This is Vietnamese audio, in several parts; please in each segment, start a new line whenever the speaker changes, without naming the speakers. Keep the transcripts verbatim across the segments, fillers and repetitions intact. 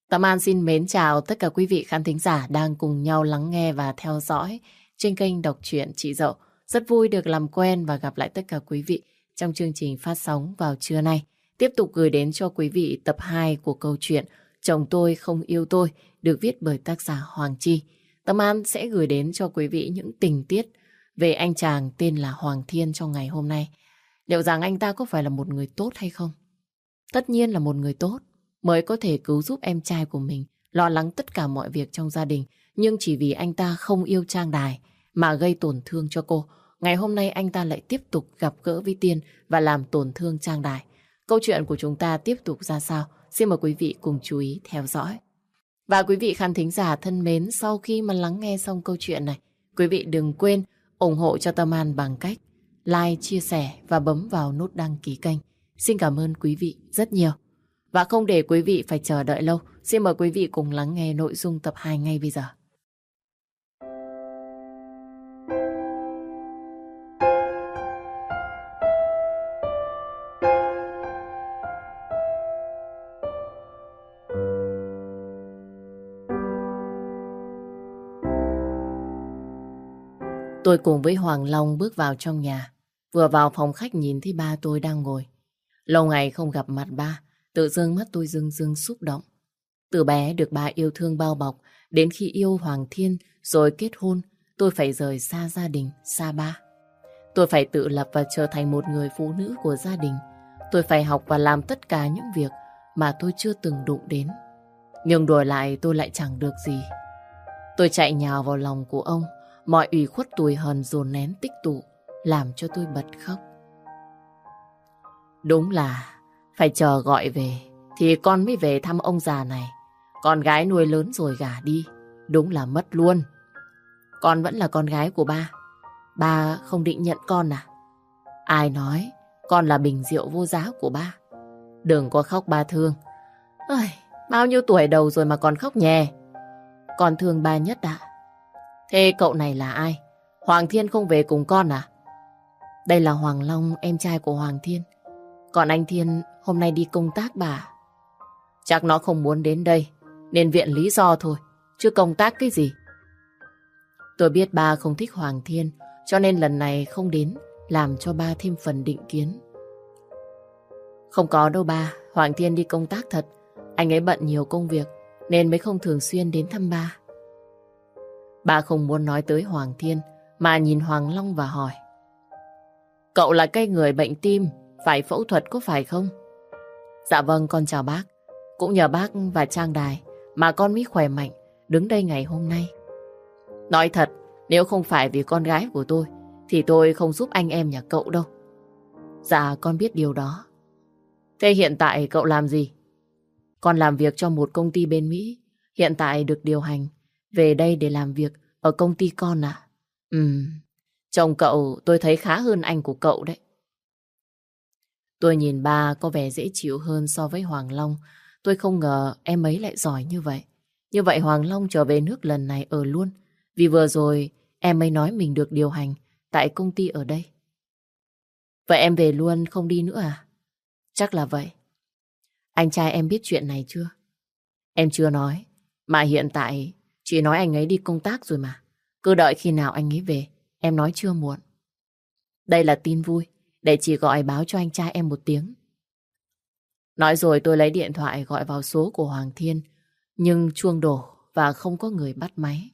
Tâm An xin mến chào tất cả quý vị khán thính giả đang cùng nhau lắng nghe và theo dõi trên kênh Đọc truyện Chị Dậu. Rất vui được làm quen và gặp lại tất cả quý vị trong chương trình phát sóng vào trưa nay. Tiếp tục gửi đến cho quý vị tập hai của câu chuyện Chồng tôi không yêu tôi, được viết bởi tác giả Hoàng Chi. Tâm An sẽ gửi đến cho quý vị những tình tiết về anh chàng tên là Hoàng Thiên trong ngày hôm nay. Liệu rằng anh ta có phải là một người tốt hay không? Tất nhiên là một người tốt mới có thể cứu giúp em trai của mình lo lắng tất cả mọi việc trong gia đình. Nhưng chỉ vì anh ta không yêu Trang Đài mà gây tổn thương cho cô, ngày hôm nay anh ta lại tiếp tục gặp gỡ với Tiên và làm tổn thương Trang Đài. Câu chuyện của chúng ta tiếp tục ra sao? Xin mời quý vị cùng chú ý theo dõi. Và quý vị khán thính giả thân mến, sau khi mà lắng nghe xong câu chuyện này, quý vị đừng quên ủng hộ cho Tâm An bằng cách like, chia sẻ và bấm vào nút đăng ký kênh. Xin cảm ơn quý vị rất nhiều. Và không để quý vị phải chờ đợi lâu, xin mời quý vị cùng lắng nghe nội dung tập hai ngay bây giờ. Tôi cùng với Hoàng Long bước vào trong nhà. Vừa vào phòng khách nhìn thấy ba tôi đang ngồi. Lâu ngày không gặp mặt ba, tự dưng mắt tôi rưng rưng xúc động. Từ bé được ba yêu thương bao bọc, đến khi yêu Hoàng Thiên rồi kết hôn, tôi phải rời xa gia đình, xa ba. Tôi phải tự lập và trở thành một người phụ nữ của gia đình. Tôi phải học và làm tất cả những việc mà tôi chưa từng đụng đến. Nhưng đổi lại tôi lại chẳng được gì. Tôi chạy nhào vào lòng của ông, mọi ủy khuất tủi hờn dồn nén tích tụ, làm cho tôi bật khóc. Đúng là phải chờ gọi về thì con mới về thăm ông già này. Con gái nuôi lớn rồi gả đi, đúng là mất luôn. Con vẫn là con gái của ba. Ba không định nhận con à? Ai nói con là bình rượu vô giá của ba? Đừng có khóc ba thương. Ôi, bao nhiêu tuổi đầu rồi mà còn khóc nhè. Con thương ba nhất ạ. Thế cậu này là ai? Hoàng Thiên không về cùng con à? Đây là Hoàng Long, em trai của Hoàng Thiên. Còn anh Thiên hôm nay đi công tác bà. Chắc nó không muốn đến đây nên viện lý do thôi, chứ công tác cái gì. Tôi biết ba không thích Hoàng Thiên, cho nên lần này không đến, làm cho ba thêm phần định kiến. Không có đâu ba, Hoàng Thiên đi công tác thật. Anh ấy bận nhiều công việc nên mới không thường xuyên đến thăm ba. Ba không muốn nói tới Hoàng Thiên mà nhìn Hoàng Long và hỏi: Cậu là cái người bệnh tim, phải phẫu thuật có phải không? Dạ vâng, con chào bác. Cũng nhờ bác và Trang Đài mà con mới khỏe mạnh đứng đây ngày hôm nay. Nói thật, nếu không phải vì con gái của tôi thì tôi không giúp anh em nhà cậu đâu. Dạ con biết điều đó. Thế hiện tại cậu làm gì? Con làm việc cho một công ty bên Mỹ. Hiện tại được điều hành về đây để làm việc ở công ty con à? Ừm, chồng cậu tôi thấy khá hơn anh của cậu đấy. Tôi nhìn ba có vẻ dễ chịu hơn so với Hoàng Long. Tôi không ngờ em ấy lại giỏi như vậy. Như vậy Hoàng Long trở về nước lần này ở luôn. Vì vừa rồi em ấy nói mình được điều hành tại công ty ở đây. Vậy em về luôn không đi nữa à? Chắc là vậy. Anh trai em biết chuyện này chưa? Em chưa nói. Mà hiện tại chị nói anh ấy đi công tác rồi mà. Cứ đợi khi nào anh ấy về, em nói chưa muộn. Đây là tin vui, để chị gọi báo cho anh trai em một tiếng. Nói rồi tôi lấy điện thoại gọi vào số của Hoàng Thiên, nhưng chuông đổ và không có người bắt máy.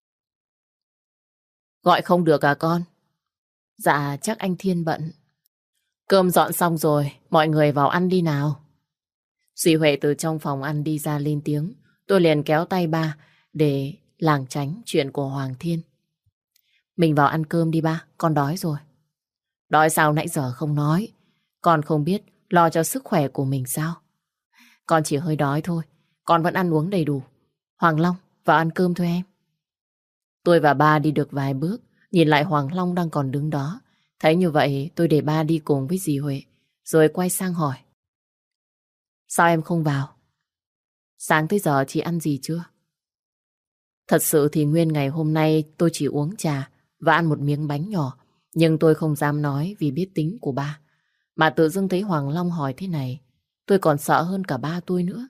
Gọi không được à con? Dạ chắc anh Thiên bận. Cơm dọn xong rồi, mọi người vào ăn đi nào. Dì Huệ từ trong phòng ăn đi ra lên tiếng. Tôi liền kéo tay ba để lảng tránh chuyện của Hoàng Thiên. Mình vào ăn cơm đi ba, con đói rồi. Đói sao nãy giờ không nói? Con không biết lo cho sức khỏe của mình sao? Con chỉ hơi đói thôi, con vẫn ăn uống đầy đủ. Hoàng Long, vào ăn cơm thôi em. Tôi và ba đi được vài bước, nhìn lại Hoàng Long đang còn đứng đó. Thấy như vậy tôi để ba đi cùng với dì Huệ, rồi quay sang hỏi: Sao em không vào? Sáng tới giờ chị ăn gì chưa? Thật sự thì nguyên ngày hôm nay tôi chỉ uống trà và ăn một miếng bánh nhỏ. Nhưng tôi không dám nói vì biết tính của ba. Mà tự dưng thấy Hoàng Long hỏi thế này, tôi còn sợ hơn cả ba tôi nữa.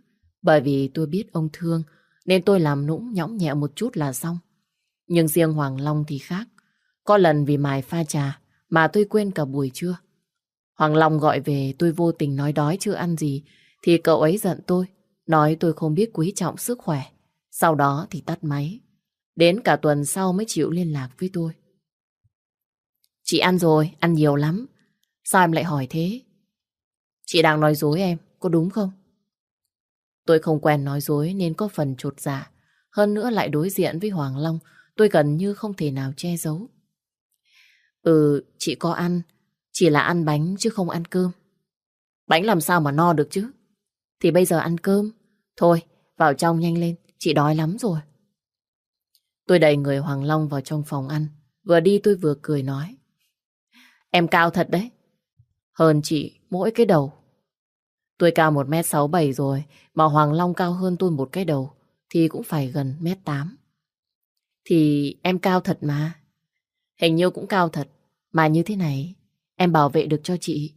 Bởi vì tôi biết ông thương, nên tôi làm nũng nhõng nhẹ một chút là xong. Nhưng riêng Hoàng Long thì khác. Có lần vì mải pha trà mà tôi quên cả buổi trưa. Hoàng Long gọi về, tôi vô tình nói đói chưa ăn gì, thì cậu ấy giận tôi, nói tôi không biết quý trọng sức khỏe. Sau đó thì tắt máy. Đến cả tuần sau mới chịu liên lạc với tôi. Chị ăn rồi, ăn nhiều lắm. Sao em lại hỏi thế? Chị đang nói dối em, có đúng không? Tôi không quen nói dối nên có phần chột dạ. Hơn nữa lại đối diện với Hoàng Long, tôi gần như không thể nào che giấu. Ừ, chị có ăn, chỉ là ăn bánh chứ không ăn cơm. Bánh làm sao mà no được chứ? Thì bây giờ ăn cơm. Thôi, vào trong nhanh lên, chị đói lắm rồi. Tôi đẩy người Hoàng Long vào trong phòng ăn. Vừa đi tôi vừa cười nói. Em cao thật đấy. Hơn chị mỗi cái đầu. Tôi cao một mét sáu bảy rồi, mà Hoàng Long cao hơn tôi một cái đầu, thì cũng phải gần mét tám. Thì em cao thật mà. Hình như cũng cao thật. Mà như thế này, em bảo vệ được cho chị.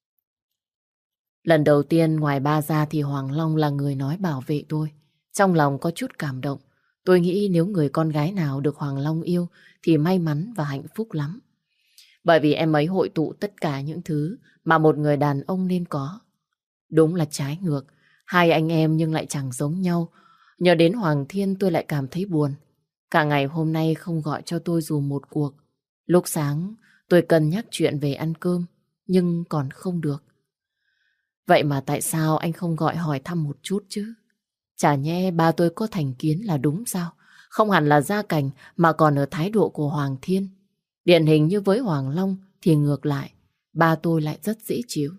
Lần đầu tiên ngoài ba ra thì Hoàng Long là người nói bảo vệ tôi. Trong lòng có chút cảm động. Tôi nghĩ nếu người con gái nào được Hoàng Long yêu thì may mắn và hạnh phúc lắm. Bởi vì em ấy hội tụ tất cả những thứ mà một người đàn ông nên có. Đúng là trái ngược. Hai anh em nhưng lại chẳng giống nhau. Nhớ đến Hoàng Thiên tôi lại cảm thấy buồn. Cả ngày hôm nay không gọi cho tôi dù một cuộc. Lúc sáng tôi cân nhắc chuyện về ăn cơm, nhưng còn không được. Vậy mà tại sao anh không gọi hỏi thăm một chút chứ? Chả nhẽ ba tôi có thành kiến là đúng sao? Không hẳn là gia cảnh mà còn ở thái độ của Hoàng Thiên. Điển hình như với Hoàng Long thì ngược lại, ba tôi lại rất dễ chịu.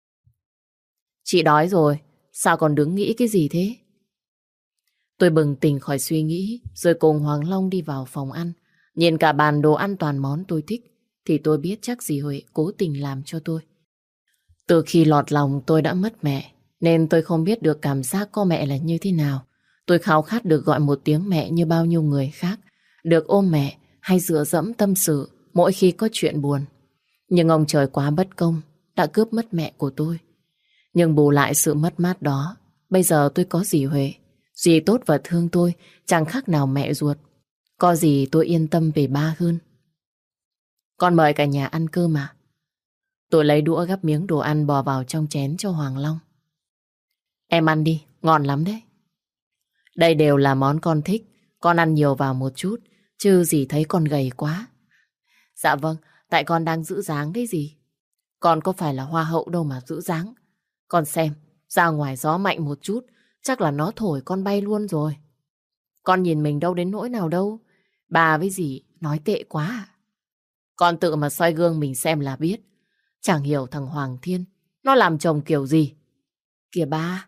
Chị đói rồi, sao còn đứng nghĩ cái gì thế? Tôi bừng tỉnh khỏi suy nghĩ, rồi cùng Hoàng Long đi vào phòng ăn. Nhìn cả bàn đồ ăn toàn món tôi thích, thì tôi biết chắc dì Huệ cố tình làm cho tôi. Từ khi lọt lòng tôi đã mất mẹ, nên tôi không biết được cảm giác có mẹ là như thế nào. Tôi khao khát được gọi một tiếng mẹ như bao nhiêu người khác, được ôm mẹ hay dựa dẫm tâm sự mỗi khi có chuyện buồn. Nhưng ông trời quá bất công, đã cướp mất mẹ của tôi. Nhưng bù lại sự mất mát đó, bây giờ tôi có dì Huệ. Dì tốt và thương tôi, chẳng khác nào mẹ ruột. Có gì tôi yên tâm về ba hơn. Con mời cả nhà ăn cơm à? Tôi lấy đũa gắp miếng đồ ăn bò vào trong chén cho Hoàng Long. Em ăn đi, ngon lắm đấy. Đây đều là món con thích, con ăn nhiều vào một chút, chứ dì thấy con gầy quá. Dạ vâng, tại con đang giữ dáng đấy dì. Con có phải là hoa hậu đâu mà giữ dáng. Con xem, ra ngoài gió mạnh một chút, chắc là nó thổi con bay luôn rồi. Con nhìn mình đâu đến nỗi nào đâu. Bà với dì nói tệ quá à? Con tự mà soi gương mình xem là biết. Chẳng hiểu thằng Hoàng Thiên nó làm chồng kiểu gì. Kìa ba.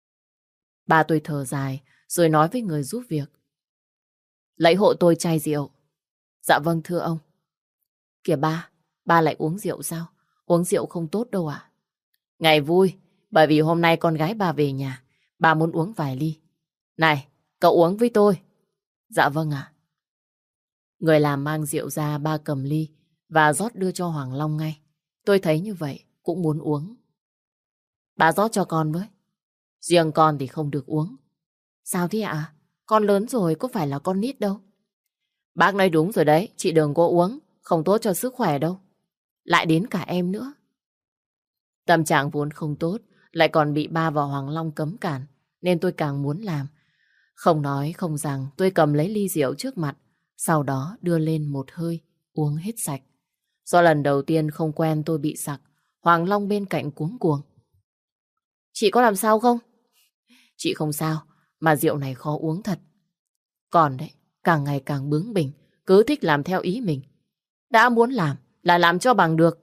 Ba tôi thở dài rồi nói với người giúp việc. Lấy hộ tôi chai rượu. Dạ vâng thưa ông. Kìa ba, ba lại uống rượu sao? Uống rượu không tốt đâu à? Ngày vui, bởi vì hôm nay con gái bà về nhà, bà muốn uống vài ly. Này, cậu uống với tôi. Dạ vâng ạ. Người làm mang rượu ra, ba cầm ly và rót đưa cho Hoàng Long ngay. Tôi thấy như vậy, cũng muốn uống. Bà rót cho con với. Riêng con thì không được uống. Sao thế ạ? Con lớn rồi, có phải là con nít đâu. Bác nói đúng rồi đấy, chị đừng có uống, không tốt cho sức khỏe đâu. Lại đến cả em nữa. Tâm trạng vốn không tốt, lại còn bị ba và Hoàng Long cấm cản, nên tôi càng muốn làm. Không nói không rằng, tôi cầm lấy ly rượu trước mặt, sau đó đưa lên một hơi, uống hết sạch. Do lần đầu tiên không quen tôi bị sặc, Hoàng Long bên cạnh cuống cuồng. Chị có làm sao không? Chị không sao, mà rượu này khó uống thật. Còn đấy, càng ngày càng bướng bỉnh, cứ thích làm theo ý mình. Đã muốn làm, là làm cho bằng được.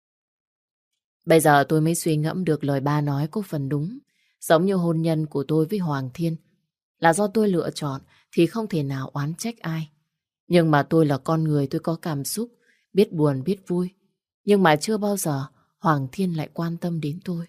Bây giờ tôi mới suy ngẫm được lời ba nói có phần đúng. Giống như hôn nhân của tôi với Hoàng Thiên là do tôi lựa chọn thì không thể nào oán trách ai. Nhưng mà tôi là con người, tôi có cảm xúc, biết buồn biết vui. Nhưng mà chưa bao giờ Hoàng Thiên lại quan tâm đến tôi.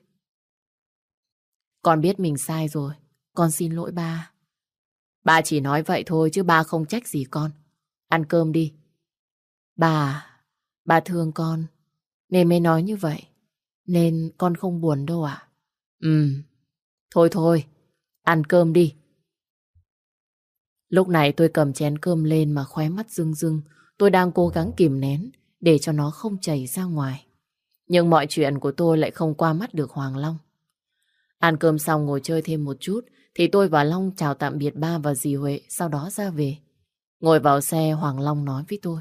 Con biết mình sai rồi, con xin lỗi ba. Ba chỉ nói vậy thôi chứ ba không trách gì con. Ăn cơm đi. Bà, bà thương con nên mới nói như vậy. Nên con không buồn đâu ạ. Ừ, thôi thôi, ăn cơm đi. Lúc này tôi cầm chén cơm lên mà khóe mắt rưng rưng. Tôi đang cố gắng kìm nén để cho nó không chảy ra ngoài. Nhưng mọi chuyện của tôi lại không qua mắt được Hoàng Long. Ăn cơm xong ngồi chơi thêm một chút thì tôi và Long chào tạm biệt ba và dì Huệ, sau đó ra về. Ngồi vào xe, Hoàng Long nói với tôi: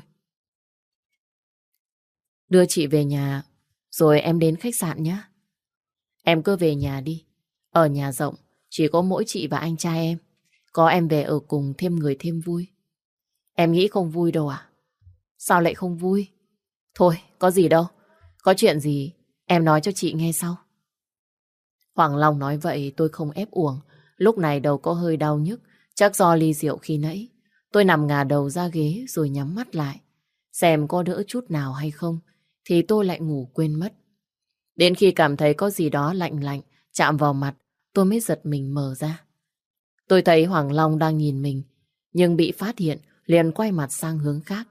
đưa chị về nhà rồi em đến khách sạn nhé. Em cứ về nhà đi. Ở nhà rộng, chỉ có mỗi chị và anh trai em. Có em về ở cùng thêm người thêm vui. Em nghĩ không vui đâu à? Sao lại không vui? Thôi, có gì đâu. Có chuyện gì em nói cho chị nghe sau. Hoàng Long nói vậy tôi không ép uổng. Lúc này đầu có hơi đau nhức, chắc do ly rượu khi nãy. Tôi nằm ngả đầu ra ghế rồi nhắm mắt lại. Xem có đỡ chút nào hay không, thì tôi lại ngủ quên mất. Đến khi cảm thấy có gì đó lạnh lạnh chạm vào mặt, tôi mới giật mình mở ra. Tôi thấy Hoàng Long đang nhìn mình, nhưng bị phát hiện liền quay mặt sang hướng khác.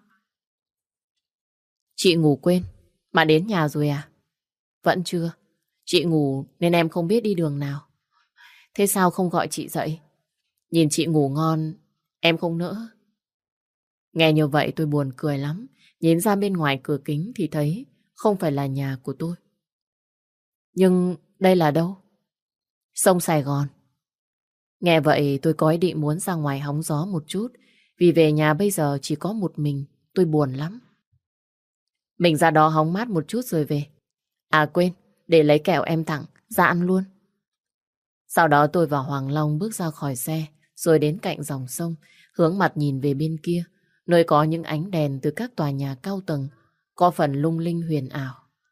Chị ngủ quên, mà đến nhà rồi à? Vẫn chưa. Chị ngủ nên em không biết đi đường nào. Thế sao không gọi chị dậy? Nhìn chị ngủ ngon, em không nỡ. Nghe như vậy tôi buồn cười lắm. Nhìn ra bên ngoài cửa kính thì thấy không phải là nhà của tôi. Nhưng đây là đâu? Sông Sài Gòn. Nghe vậy tôi có ý định muốn ra ngoài hóng gió một chút. Vì về nhà bây giờ chỉ có một mình, tôi buồn lắm. Mình ra đó hóng mát một chút rồi về. À quên, để lấy kẹo em tặng, ra ăn luôn. Sau đó tôi và Hoàng Long bước ra khỏi xe, rồi đến cạnh dòng sông, hướng mặt nhìn về bên kia, nơi có những ánh đèn từ các tòa nhà cao tầng, có phần lung linh huyền ảo.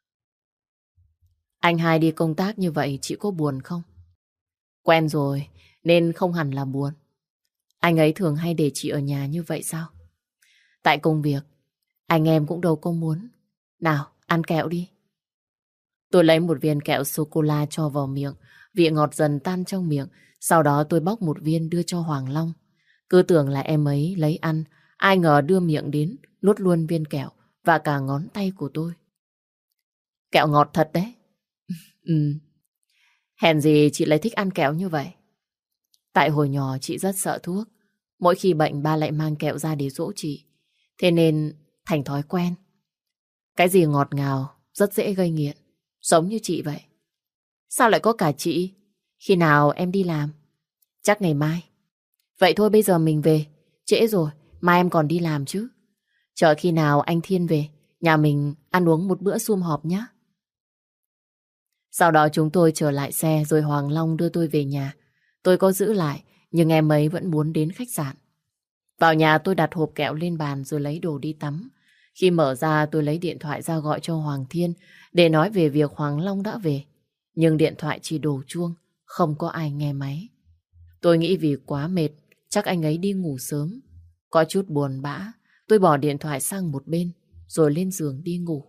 Anh hai đi công tác như vậy chị có buồn không? Quen rồi, nên không hẳn là buồn. Anh ấy thường hay để chị ở nhà như vậy sao? Tại công việc, anh em cũng đâu có muốn. Nào, ăn kẹo đi. Tôi lấy một viên kẹo sô-cô-la cho vào miệng, vị ngọt dần tan trong miệng. Sau đó tôi bóc một viên đưa cho Hoàng Long. Cứ tưởng là em ấy lấy ăn, ai ngờ đưa miệng đến, nuốt luôn viên kẹo và cả ngón tay của tôi. Kẹo ngọt thật đấy. Ừ, hèn gì chị lại thích ăn kẹo như vậy. Tại hồi nhỏ chị rất sợ thuốc. Mỗi khi bệnh ba lại mang kẹo ra để dỗ chị. Thế nên thành thói quen. Cái gì ngọt ngào rất dễ gây nghiện. Giống như chị vậy. Sao lại có cả chị? Khi nào em đi làm? Chắc ngày mai. Vậy thôi bây giờ mình về. Trễ rồi, mai em còn đi làm chứ. Chờ khi nào anh Thiên về, nhà mình ăn uống một bữa sum họp nhé. Sau đó chúng tôi trở lại xe rồi Hoàng Long đưa tôi về nhà. Tôi có giữ lại, nhưng em ấy vẫn muốn đến khách sạn. Vào nhà tôi đặt hộp kẹo lên bàn rồi lấy đồ đi tắm. Khi mở ra tôi lấy điện thoại ra gọi cho Hoàng Thiên để nói về việc Hoàng Long đã về. Nhưng điện thoại chỉ đổ chuông, không có ai nghe máy. Tôi nghĩ vì quá mệt, chắc anh ấy đi ngủ sớm. Có chút buồn bã, tôi bỏ điện thoại sang một bên rồi lên giường đi ngủ.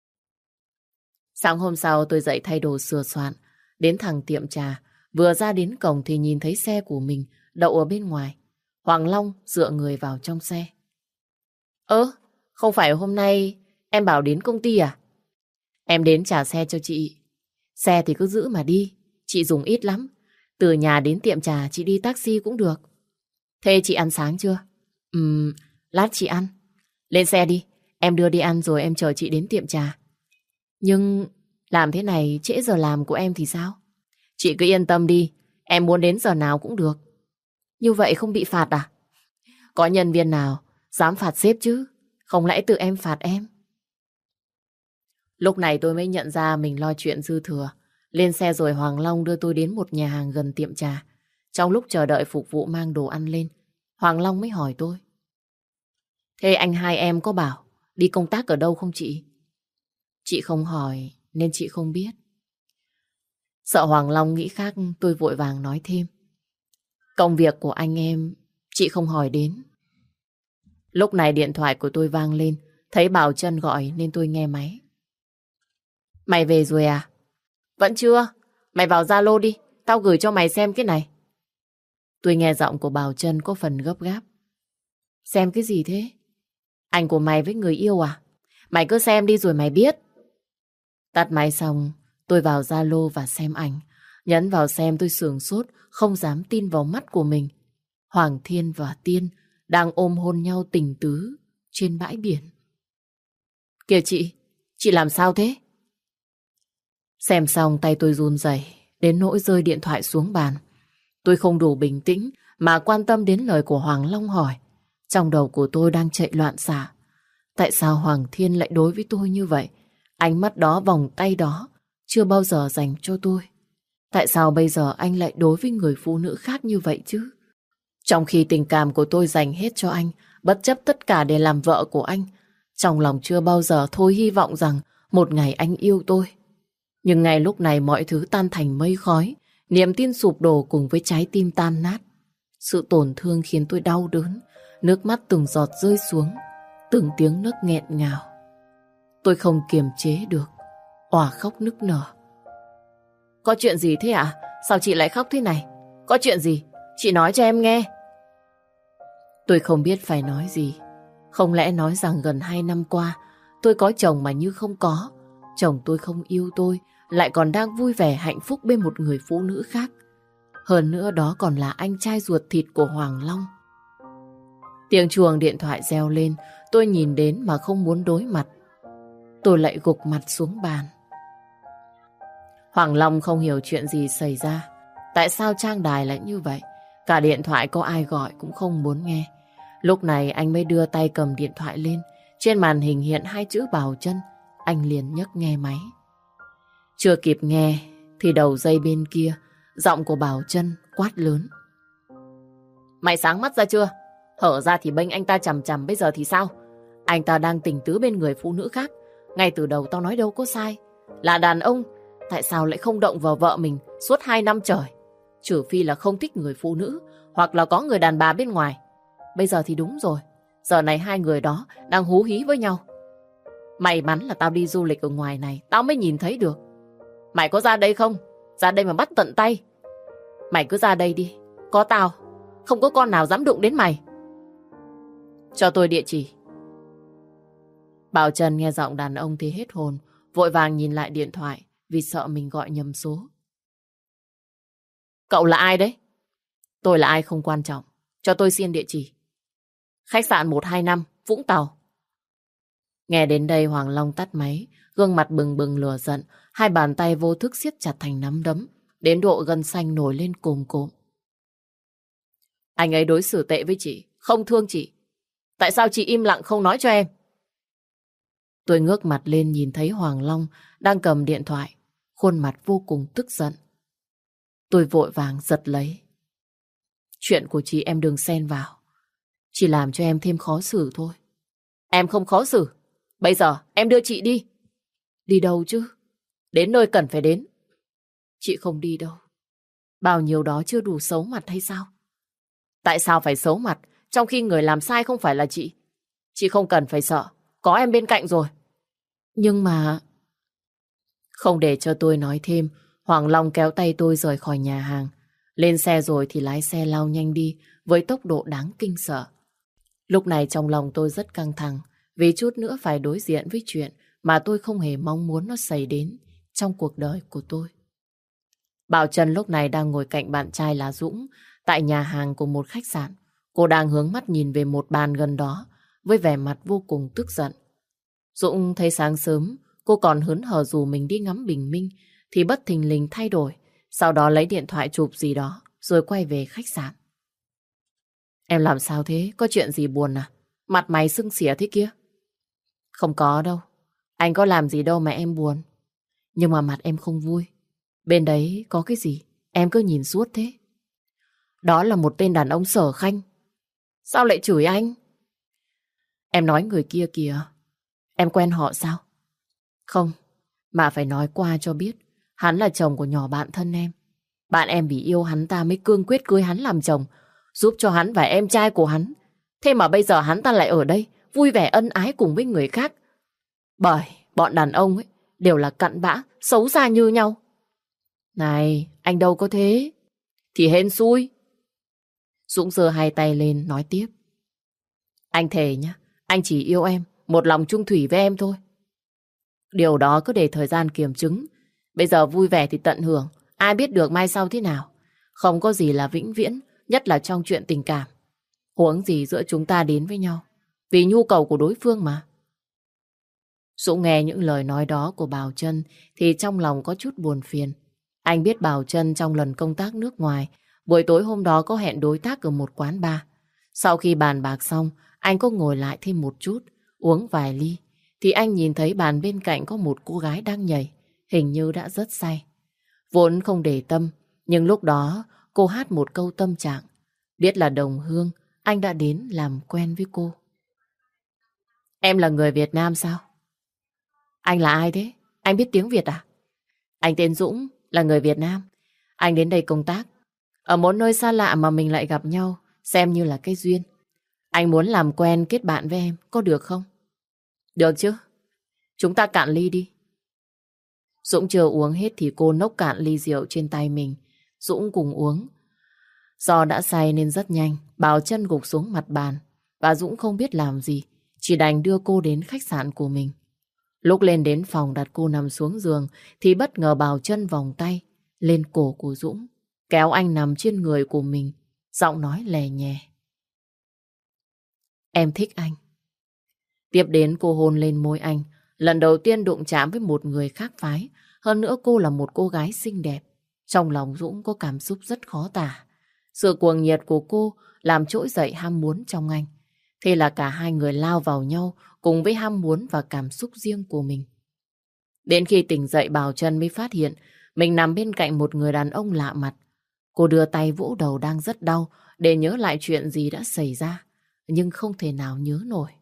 Sáng hôm sau tôi dậy thay đồ sửa soạn, đến thẳng tiệm trà. Vừa ra đến cổng thì nhìn thấy xe của mình đậu ở bên ngoài. Hoàng Long dựa người vào trong xe. Ơ, không phải hôm nay em bảo đến công ty à? Em đến trả xe cho chị. Xe thì cứ giữ mà đi, chị dùng ít lắm. Từ nhà đến tiệm trà chị đi taxi cũng được. Thế chị ăn sáng chưa? Ừm, lát chị ăn. Lên xe đi, em đưa đi ăn rồi em chờ chị đến tiệm trà. Nhưng làm thế này trễ giờ làm của em thì sao? Chị cứ yên tâm đi, em muốn đến giờ nào cũng được. Như vậy không bị phạt à? Có nhân viên nào dám phạt sếp chứ? Không lẽ tự em phạt em? Lúc này tôi mới nhận ra mình lo chuyện dư thừa. Lên xe rồi Hoàng Long đưa tôi đến một nhà hàng gần tiệm trà. Trong lúc chờ đợi phục vụ mang đồ ăn lên, Hoàng Long mới hỏi tôi. Thế anh hai em có bảo đi công tác ở đâu không chị? Chị không hỏi nên chị không biết. Sợ Hoàng Long nghĩ khác tôi vội vàng nói thêm. Công việc của anh em chị không hỏi đến. Lúc này điện thoại của tôi vang lên. Thấy Bảo Trân gọi nên tôi nghe máy. Mày về rồi à? Vẫn chưa. Mày vào Zalo đi, tao gửi cho mày xem cái này. Tôi nghe giọng của Bảo Trân có phần gấp gáp. Xem cái gì thế? Ảnh của mày với người yêu à? Mày cứ xem đi rồi mày biết. Tắt máy xong, tôi vào Zalo và xem ảnh. Nhấn vào xem tôi sửng sốt, không dám tin vào mắt của mình. Hoàng Thiên và Tiên đang ôm hôn nhau tình tứ trên bãi biển. Kìa chị, chị làm sao thế? Xem xong tay tôi run rẩy đến nỗi rơi điện thoại xuống bàn. Tôi không đủ bình tĩnh mà quan tâm đến lời của Hoàng Long hỏi. Trong đầu của tôi đang chạy loạn xạ. Tại sao Hoàng Thiên lại đối với tôi như vậy? Ánh mắt đó, vòng tay đó chưa bao giờ dành cho tôi. Tại sao bây giờ anh lại đối với người phụ nữ khác như vậy chứ? Trong khi tình cảm của tôi dành hết cho anh, bất chấp tất cả để làm vợ của anh, trong lòng chưa bao giờ thôi hy vọng rằng một ngày anh yêu tôi. Nhưng ngay lúc này mọi thứ tan thành mây khói, niềm tin sụp đổ cùng với trái tim tan nát. Sự tổn thương khiến tôi đau đớn, nước mắt từng giọt rơi xuống, từng tiếng nấc nghẹn ngào. Tôi không kiềm chế được, òa khóc nức nở. Có chuyện gì thế ạ? Sao chị lại khóc thế này? Có chuyện gì? Chị nói cho em nghe. Tôi không biết phải nói gì. Không lẽ nói rằng gần hai năm qua tôi có chồng mà như không có. Chồng tôi không yêu tôi, lại còn đang vui vẻ hạnh phúc bên một người phụ nữ khác. Hơn nữa đó còn là anh trai ruột thịt của Hoàng Long. Tiếng chuông điện thoại reo lên, tôi nhìn đến mà không muốn đối mặt. Tôi lại gục mặt xuống bàn. Hoàng Long không hiểu chuyện gì xảy ra. Tại sao trang đài lại như vậy? Cả điện thoại có ai gọi cũng không muốn nghe. Lúc này anh mới đưa tay cầm điện thoại lên. Trên màn hình hiện hai chữ Bảo Trân. Anh liền nhấc nghe máy. Chưa kịp nghe thì đầu dây bên kia, giọng của Bảo Trân quát lớn. Mày sáng mắt ra chưa? Hở ra thì bênh anh ta chằm chằm, bây giờ thì sao? Anh ta đang tình tứ bên người phụ nữ khác. Ngay từ đầu tao nói đâu có sai. Là đàn ông, tại sao lại không động vào vợ mình suốt hai năm trời? Trừ phi là không thích người phụ nữ, hoặc là có người đàn bà bên ngoài. Bây giờ thì đúng rồi. Giờ này hai người đó đang hú hí với nhau. May mắn là tao đi du lịch ở ngoài này, tao mới nhìn thấy được. Mày có ra đây không? Ra đây mà bắt tận tay. Mày cứ ra đây đi. Có tao, không có con nào dám đụng đến mày. Cho tôi địa chỉ. Bảo Trân nghe giọng đàn ông thì hết hồn, vội vàng nhìn lại điện thoại vì sợ mình gọi nhầm số. Cậu là ai đấy? Tôi là ai không quan trọng. Cho tôi xin địa chỉ. Khách sạn một hai năm, Vũng Tàu. Nghe đến đây Hoàng Long tắt máy, gương mặt bừng bừng lửa giận, hai bàn tay vô thức siết chặt thành nắm đấm, đến độ gân xanh nổi lên cồm cộm. Anh ấy đối xử tệ với chị, không thương chị. Tại sao chị im lặng không nói cho em? Tôi ngước mặt lên nhìn thấy Hoàng Long đang cầm điện thoại, khuôn mặt vô cùng tức giận. Tôi vội vàng giật lấy. Chuyện của chị em đừng xen vào, chỉ làm cho em thêm khó xử thôi. Em không khó xử. Bây giờ em đưa chị đi. Đi đâu chứ? Đến nơi cần phải đến. Chị không đi đâu. Bao nhiêu đó chưa đủ xấu mặt hay sao? Tại sao phải xấu mặt trong khi người làm sai không phải là chị? Chị không cần phải sợ, có em bên cạnh rồi. Nhưng mà... Không để cho tôi nói thêm, Hoàng Long kéo tay tôi rời khỏi nhà hàng. Lên xe rồi thì lái xe lao nhanh đi với tốc độ đáng kinh sợ. Lúc này trong lòng tôi rất căng thẳng vì chút nữa phải đối diện với chuyện mà tôi không hề mong muốn nó xảy đến trong cuộc đời của tôi. Bảo Trân lúc này đang ngồi cạnh bạn trai là Dũng tại nhà hàng của một khách sạn. Cô đang hướng mắt nhìn về một bàn gần đó với vẻ mặt vô cùng tức giận. Dũng thấy sáng sớm cô còn hớn hở rủ mình đi ngắm bình minh thì bất thình lình thay đổi, sau đó lấy điện thoại chụp gì đó rồi quay về khách sạn. Em làm sao thế? Có chuyện gì buồn à? Mặt mày sưng xỉa thế kia. Không có đâu. Anh có làm gì đâu mà em buồn. Nhưng mà mặt em không vui. Bên đấy có cái gì? Em cứ nhìn suốt thế. Đó là một tên đàn ông Sở Khanh. Sao lại chửi anh? Em nói người kia kìa. Em quen họ sao? Không, mà phải nói qua cho biết. Hắn là chồng của nhỏ bạn thân em. Bạn em vì yêu hắn ta mới cương quyết cưới hắn làm chồng, giúp cho hắn và em trai của hắn. Thế mà bây giờ hắn ta lại ở đây vui vẻ ân ái cùng với người khác. Bởi bọn đàn ông ấy đều là cặn bã, xấu xa như nhau. Này, anh đâu có thế. Thì hên xui. Dũng giơ hai tay lên nói tiếp. Anh thề nhá, anh chỉ yêu em, một lòng chung thủy với em thôi. Điều đó cứ để thời gian kiểm chứng. Bây giờ vui vẻ thì tận hưởng. Ai biết được mai sau thế nào. Không có gì là vĩnh viễn, nhất là trong chuyện tình cảm. Huống gì giữa chúng ta đến với nhau, vì nhu cầu của đối phương mà. Dũng nghe những lời nói đó của Bảo Trân thì trong lòng có chút buồn phiền. Anh biết Bảo Trân trong lần công tác nước ngoài, buổi tối hôm đó có hẹn đối tác ở một quán bar. Sau khi bàn bạc xong, anh có ngồi lại thêm một chút, uống vài ly, thì anh nhìn thấy bàn bên cạnh có một cô gái đang nhảy, hình như đã rất say. Vốn không để tâm, nhưng lúc đó cô hát một câu tâm trạng. Biết là đồng hương, anh đã đến làm quen với cô. Em là người Việt Nam sao? Anh là ai thế? Anh biết tiếng Việt à? Anh tên Dũng, là người Việt Nam. Anh đến đây công tác. Ở một nơi xa lạ mà mình lại gặp nhau, xem như là cái duyên. Anh muốn làm quen kết bạn với em, có được không? Được chứ. Chúng ta cạn ly đi. Dũng chưa uống hết thì cô nốc cạn ly rượu trên tay mình. Dũng cùng uống. Do đã say nên rất nhanh, Bảo Trân gục xuống mặt bàn. Và Dũng không biết làm gì, chỉ đành đưa cô đến khách sạn của mình. Lúc lên đến phòng đặt cô nằm xuống giường thì bất ngờ Bảo Trân vòng tay lên cổ của Dũng, kéo anh nằm trên người của mình, giọng nói lè nhẹ. Em thích anh. Tiếp đến cô hôn lên môi anh, lần đầu tiên đụng chạm với một người khác phái. Hơn nữa cô là một cô gái xinh đẹp. Trong lòng Dũng có cảm xúc rất khó tả. Sự cuồng nhiệt của cô làm trỗi dậy ham muốn trong anh. Thế là cả hai người lao vào nhau cùng với ham muốn và cảm xúc riêng của mình. Đến khi tỉnh dậy, Bảo Trân mới phát hiện mình nằm bên cạnh một người đàn ông lạ mặt. Cô đưa tay vỗ đầu đang rất đau để nhớ lại chuyện gì đã xảy ra, nhưng không thể nào nhớ nổi.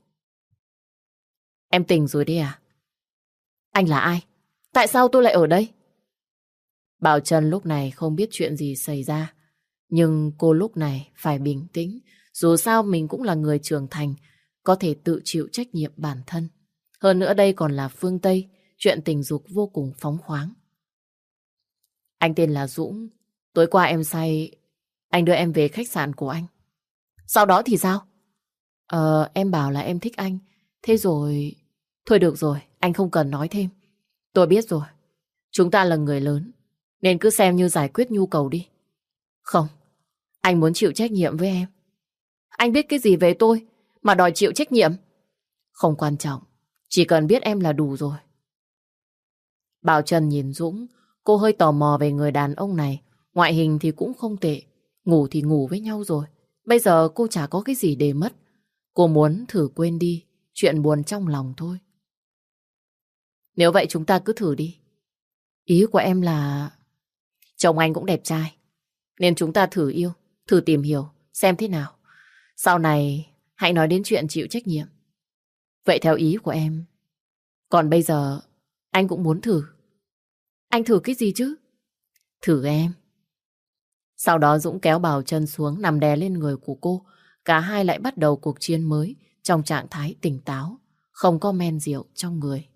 Em tỉnh rồi đấy à? Anh là ai? Tại sao tôi lại ở đây? Bảo Trân lúc này không biết chuyện gì xảy ra, nhưng cô lúc này phải bình tĩnh. Dù sao mình cũng là người trưởng thành, có thể tự chịu trách nhiệm bản thân. Hơn nữa đây còn là phương Tây, chuyện tình dục vô cùng phóng khoáng. Anh tên là Dũng. Tối qua em say, anh đưa em về khách sạn của anh. Sau đó thì sao? Ờ, em bảo là em thích anh. Thế rồi... Thôi được rồi, anh không cần nói thêm. Tôi biết rồi. Chúng ta là người lớn, nên cứ xem như giải quyết nhu cầu đi. Không, anh muốn chịu trách nhiệm với em. Anh biết cái gì về tôi mà đòi chịu trách nhiệm? Không quan trọng, chỉ cần biết em là đủ rồi. Bảo Trân nhìn Dũng, cô hơi tò mò về người đàn ông này. Ngoại hình thì cũng không tệ, ngủ thì ngủ với nhau rồi. Bây giờ cô chả có cái gì để mất. Cô muốn thử quên đi chuyện buồn trong lòng thôi. Nếu vậy chúng ta cứ thử đi. Ý của em là... Chồng anh cũng đẹp trai, nên chúng ta thử yêu, thử tìm hiểu, xem thế nào. Sau này hãy nói đến chuyện chịu trách nhiệm. Vậy theo ý của em. Còn bây giờ anh cũng muốn thử. Anh thử cái gì chứ? Thử em. Sau đó Dũng kéo Bảo Trân xuống nằm đè lên người của cô. Cả hai lại bắt đầu cuộc chiến mới trong trạng thái tỉnh táo, không có men rượu trong người.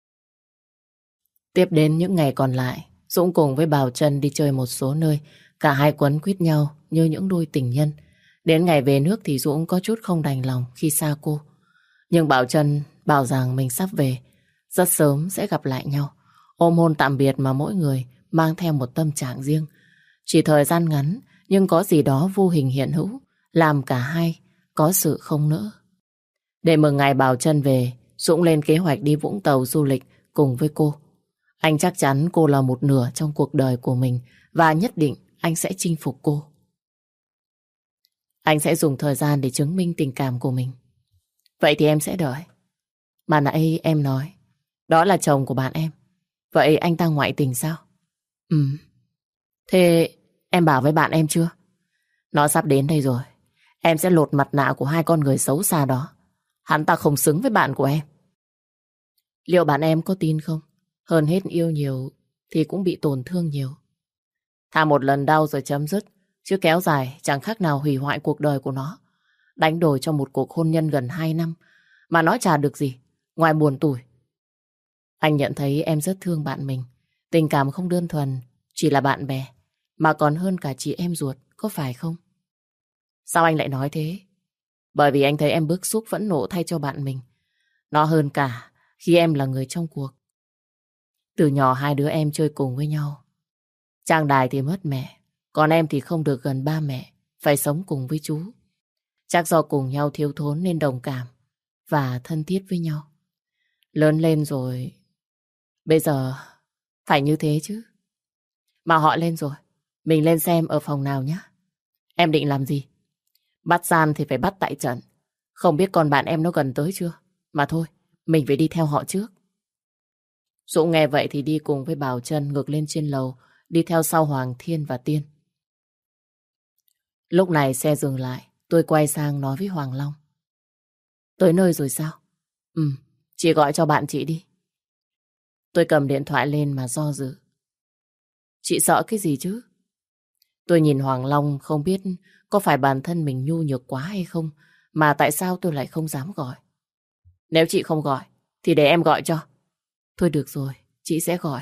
Tiếp đến những ngày còn lại, Dũng cùng với Bảo Trân đi chơi một số nơi. Cả hai quấn quýt nhau như những đôi tình nhân. Đến ngày về nước thì Dũng có chút không đành lòng khi xa cô. Nhưng Bảo Trân bảo rằng mình sắp về, rất sớm sẽ gặp lại nhau. Ôm hôn tạm biệt mà mỗi người mang theo một tâm trạng riêng. Chỉ thời gian ngắn, nhưng có gì đó vô hình hiện hữu, làm cả hai có sự không nỡ. Để mừng ngày Bảo Trân về, Dũng lên kế hoạch đi Vũng Tàu du lịch cùng với cô. Anh chắc chắn cô là một nửa trong cuộc đời của mình và nhất định anh sẽ chinh phục cô. Anh sẽ dùng thời gian để chứng minh tình cảm của mình. Vậy thì em sẽ đợi. Mà nãy em nói đó là chồng của bạn em. Vậy anh ta ngoại tình sao? Ừ. Thế em bảo với bạn em chưa? Nó sắp đến đây rồi. Em sẽ lột mặt nạ của hai con người xấu xa đó. Hắn ta không xứng với bạn của em. Liệu bạn em có tin không? Hơn hết yêu nhiều thì cũng bị tổn thương nhiều. Thà một lần đau rồi chấm dứt, chứ kéo dài chẳng khác nào hủy hoại cuộc đời của nó. Đánh đổi cho một cuộc hôn nhân gần hai năm mà nó chả được gì ngoài buồn tủi. Anh nhận thấy em rất thương bạn mình. Tình cảm không đơn thuần chỉ là bạn bè, mà còn hơn cả chị em ruột, có phải không? Sao anh lại nói thế? Bởi vì anh thấy em bức xúc phẫn nộ thay cho bạn mình. Nó hơn cả khi em là người trong cuộc. Từ nhỏ hai đứa em chơi cùng với nhau. Trang Đài thì mất mẹ, còn em thì không được gần ba mẹ, phải sống cùng với chú. Chắc do cùng nhau thiếu thốn nên đồng cảm và thân thiết với nhau. Lớn lên rồi, bây giờ phải như thế chứ. Mà họ lên rồi, mình lên xem ở phòng nào nhé. Em định làm gì? Bắt gian thì phải bắt tại trận. Không biết con bạn em nó gần tới chưa? Mà thôi, mình phải đi theo họ trước. Dũng nghe vậy thì đi cùng với Bảo Trân ngược lên trên lầu, đi theo sau Hoàng Thiên và Tiên. Lúc này xe dừng lại, tôi quay sang nói với Hoàng Long. Tới nơi rồi sao? Ừ, chị gọi cho bạn chị đi. Tôi cầm điện thoại lên mà do dự. Chị sợ cái gì chứ? Tôi nhìn Hoàng Long không biết có phải bản thân mình nhu nhược quá hay không, mà tại sao tôi lại không dám gọi. Nếu chị không gọi, thì để em gọi cho. Thôi được rồi, chị sẽ gọi.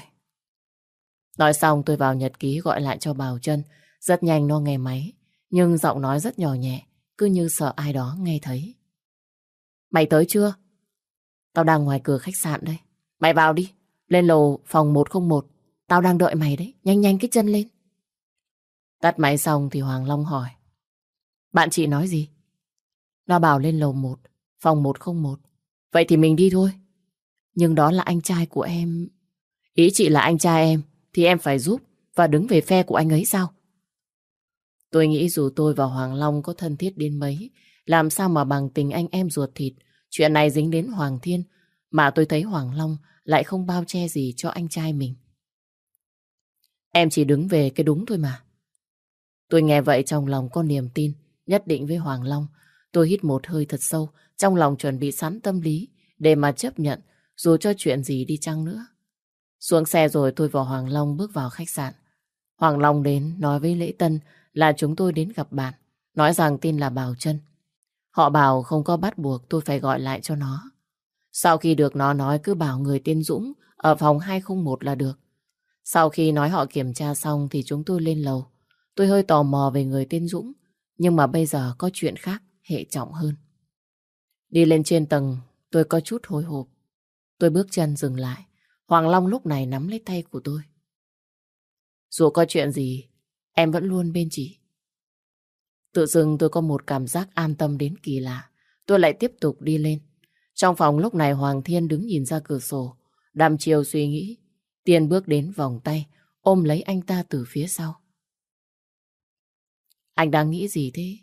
Nói xong tôi vào nhật ký gọi lại cho Bảo Trân. Rất nhanh nó nghe máy, nhưng giọng nói rất nhỏ nhẹ, cứ như sợ ai đó nghe thấy. Mày tới chưa? Tao đang ngoài cửa khách sạn đây. Mày vào đi, lên lầu phòng một không một. Tao đang đợi mày đấy, nhanh nhanh cái chân lên. Tắt máy xong thì Hoàng Long hỏi. Bạn chị nói gì? Nó bảo lên lầu một, phòng một không một. Vậy thì mình đi thôi. Nhưng đó là anh trai của em. Ý chị là anh trai em, thì em phải giúp và đứng về phe của anh ấy sao? Tôi nghĩ dù tôi và Hoàng Long có thân thiết đến mấy, làm sao mà bằng tình anh em ruột thịt. Chuyện này dính đến Hoàng Thiên, mà tôi thấy Hoàng Long lại không bao che gì cho anh trai mình. Em chỉ đứng về cái đúng thôi mà. Tôi nghe vậy trong lòng có niềm tin nhất định với Hoàng Long. Tôi hít một hơi thật sâu, trong lòng chuẩn bị sẵn tâm lý để mà chấp nhận dù cho chuyện gì đi chăng nữa. Xuống xe rồi tôi và Hoàng Long bước vào khách sạn. Hoàng Long đến nói với Lễ Tân là chúng tôi đến gặp bạn, nói rằng tin là Bảo Trân. Họ bảo không có bắt buộc tôi phải gọi lại cho nó. Sau khi được nó nói cứ bảo người tên Dũng ở phòng hai không một là được. Sau khi nói họ kiểm tra xong thì chúng tôi lên lầu. Tôi hơi tò mò về người tên Dũng, nhưng mà bây giờ có chuyện khác hệ trọng hơn. Đi lên trên tầng, tôi có chút hồi hộp. Tôi bước chân dừng lại. Hoàng Long lúc này nắm lấy tay của tôi. Dù có chuyện gì, em vẫn luôn bên chị. Tự dưng tôi có một cảm giác an tâm đến kỳ lạ. Tôi lại tiếp tục đi lên. Trong phòng lúc này Hoàng Thiên đứng nhìn ra cửa sổ, đăm chiêu suy nghĩ. Tiên bước đến vòng tay, ôm lấy anh ta từ phía sau. Anh đang nghĩ gì thế?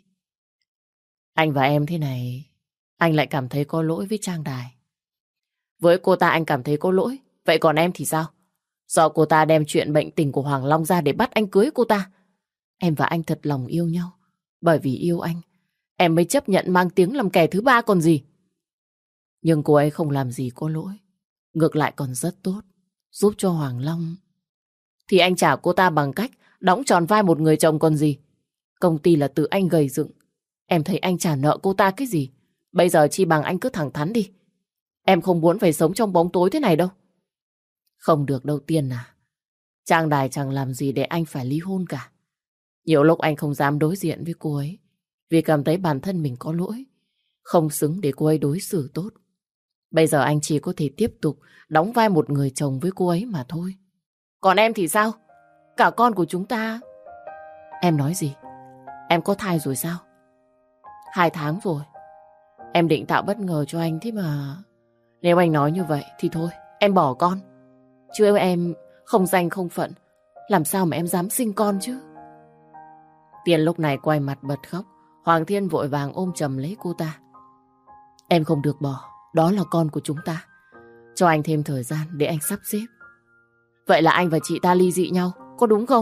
Anh và em thế này, anh lại cảm thấy có lỗi với Trang Đài. Với cô ta anh cảm thấy có lỗi, vậy còn em thì sao? Do cô ta đem chuyện bệnh tình của Hoàng Long ra để bắt anh cưới cô ta. Em và anh thật lòng yêu nhau. Bởi vì yêu anh, em mới chấp nhận mang tiếng làm kẻ thứ ba còn gì. Nhưng cô ấy không làm gì có lỗi. Ngược lại còn rất tốt, giúp cho Hoàng Long. Thì anh trả cô ta bằng cách đóng tròn vai một người chồng còn gì. Công ty là tự anh gầy dựng. Em thấy anh trả nợ cô ta cái gì. Bây giờ chi bằng anh cứ thẳng thắn đi. Em không muốn phải sống trong bóng tối thế này đâu. Không được đâu Tiên à. Trang Đài chẳng làm gì để anh phải ly hôn cả. Nhiều lúc anh không dám đối diện với cô ấy vì cảm thấy bản thân mình có lỗi, không xứng để cô ấy đối xử tốt. Bây giờ anh chỉ có thể tiếp tục đóng vai một người chồng với cô ấy mà thôi. Còn em thì sao? Cả con của chúng ta... Em nói gì? Em có thai rồi sao? Hai tháng rồi. Em định tạo bất ngờ cho anh thế mà. Nếu anh nói như vậy thì thôi, em bỏ con. Chứ em không danh không phận, làm sao mà em dám sinh con chứ? Tiên lúc này quay mặt bật khóc. Hoàng Thiên vội vàng ôm chầm lấy cô ta. Em không được bỏ, đó là con của chúng ta. Cho anh thêm thời gian để anh sắp xếp. Vậy là anh và chị ta ly dị nhau, có đúng không?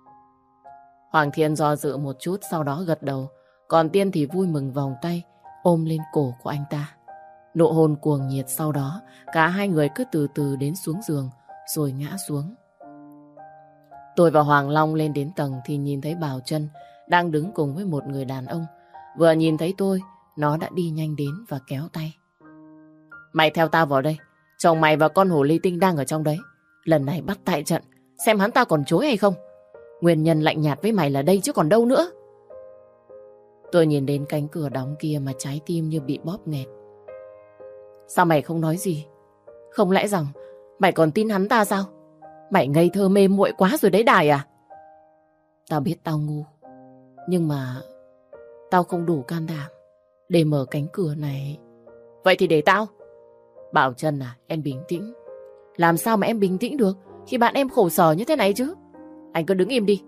Hoàng Thiên do dự một chút, sau đó gật đầu. Còn Tiên thì vui mừng vòng tay ôm lên cổ của anh ta. Nụ hôn cuồng nhiệt, sau đó cả hai người cứ từ từ đến xuống giường rồi ngã xuống. Tôi và Hoàng Long lên đến tầng thì nhìn thấy Bảo Trân đang đứng cùng với một người đàn ông. Vừa nhìn thấy tôi, nó đã đi nhanh đến và kéo tay. Mày theo tao vào đây. Chồng mày và con hồ ly tinh đang ở trong đấy. Lần này bắt tại trận, xem hắn ta còn chối hay không. Nguyên nhân lạnh nhạt với mày là đây chứ còn đâu nữa. Tôi nhìn đến cánh cửa đóng kia mà trái tim như bị bóp nghẹt. Sao mày không nói gì? Không lẽ rằng mày còn tin hắn ta sao? Mày ngây thơ mê muội quá rồi đấy Đài à? Tao biết tao ngu, nhưng mà tao không đủ can đảm để mở cánh cửa này. Vậy thì để tao. Bảo Trân à, em bình tĩnh. Làm sao mà em bình tĩnh được khi bạn em khổ sở như thế này chứ? Anh cứ đứng im đi.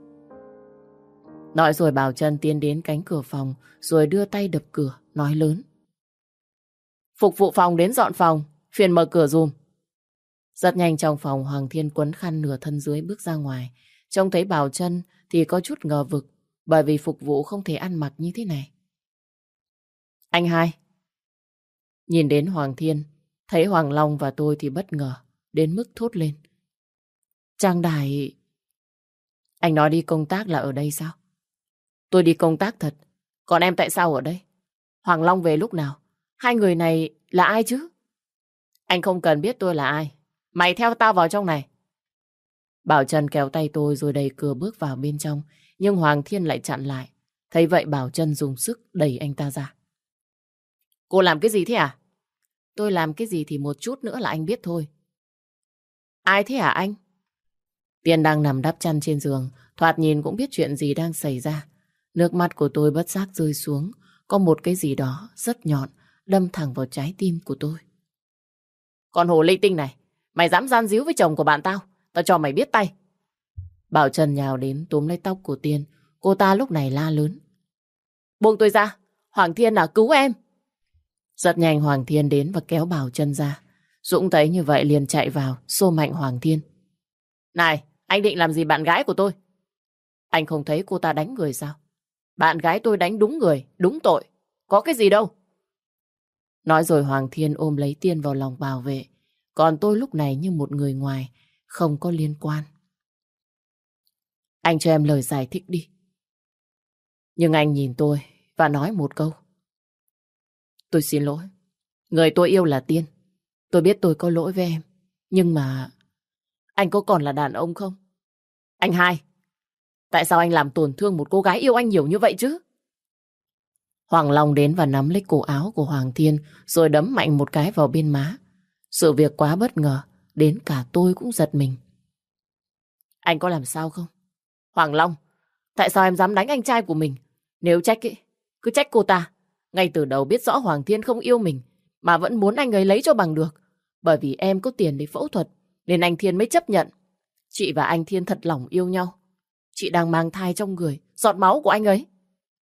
Nói rồi Bảo Trân tiến đến cánh cửa phòng, rồi đưa tay đập cửa, nói lớn. Phục vụ phòng đến dọn phòng, phiền mở cửa dùm. Rất nhanh trong phòng, Hoàng Thiên quấn khăn nửa thân dưới bước ra ngoài. Trông thấy Bảo Trân thì có chút ngờ vực, bởi vì phục vụ không thể ăn mặc như thế này. Anh hai. Nhìn đến Hoàng Thiên, thấy Hoàng Long và tôi thì bất ngờ, đến mức thốt lên. Trang Đài... Anh nói đi công tác là ở đây sao? Tôi đi công tác thật, còn em tại sao ở đây? Hoàng Long về lúc nào? Hai người này là ai chứ? Anh không cần biết tôi là ai. Mày theo tao vào trong này. Bảo Trân kéo tay tôi rồi đẩy cửa bước vào bên trong, nhưng Hoàng Thiên lại chặn lại. Thấy vậy Bảo Trân dùng sức đẩy anh ta ra. Cô làm cái gì thế à? Tôi làm cái gì thì một chút nữa là anh biết thôi. Ai thế hả anh? Tiên đang nằm đắp chăn trên giường, thoạt nhìn cũng biết chuyện gì đang xảy ra. Nước mắt của tôi bất giác rơi xuống, có một cái gì đó rất nhọn đâm thẳng vào trái tim của tôi. Con hồ ly tinh này, mày dám gian díu với chồng của bạn tao, tao cho mày biết tay. Bảo Trân nhào đến túm lấy tóc của Tiên, cô ta lúc này la lớn. Buông tôi ra, Hoàng Thiên à, cứu em. Rất nhanh Hoàng Thiên đến và kéo Bảo Trân ra. Dũng thấy như vậy liền chạy vào, xô mạnh Hoàng Thiên. Này, anh định làm gì bạn gái của tôi? Anh không thấy cô ta đánh người sao? Bạn gái tôi đánh đúng người, đúng tội. Có cái gì đâu. Nói rồi Hoàng Thiên ôm lấy Tiên vào lòng bảo vệ. Còn tôi lúc này như một người ngoài, không có liên quan. Anh cho em lời giải thích đi. Nhưng anh nhìn tôi và nói một câu. Tôi xin lỗi. Người tôi yêu là Tiên. Tôi biết tôi có lỗi với em. Nhưng mà... Anh có còn là đàn ông không? Anh hai. Tại sao anh làm tổn thương một cô gái yêu anh nhiều như vậy chứ? Hoàng Long đến và nắm lấy cổ áo của Hoàng Thiên rồi đấm mạnh một cái vào bên má. Sự việc quá bất ngờ, đến cả tôi cũng giật mình. Anh có làm sao không? Hoàng Long, tại sao em dám đánh anh trai của mình? Nếu trách ấy, cứ trách cô ta. Ngay từ đầu biết rõ Hoàng Thiên không yêu mình mà vẫn muốn anh ấy lấy cho bằng được. Bởi vì em có tiền để phẫu thuật nên anh Thiên mới chấp nhận. Chị và anh Thiên thật lòng yêu nhau. Chị đang mang thai trong người, giọt máu của anh ấy.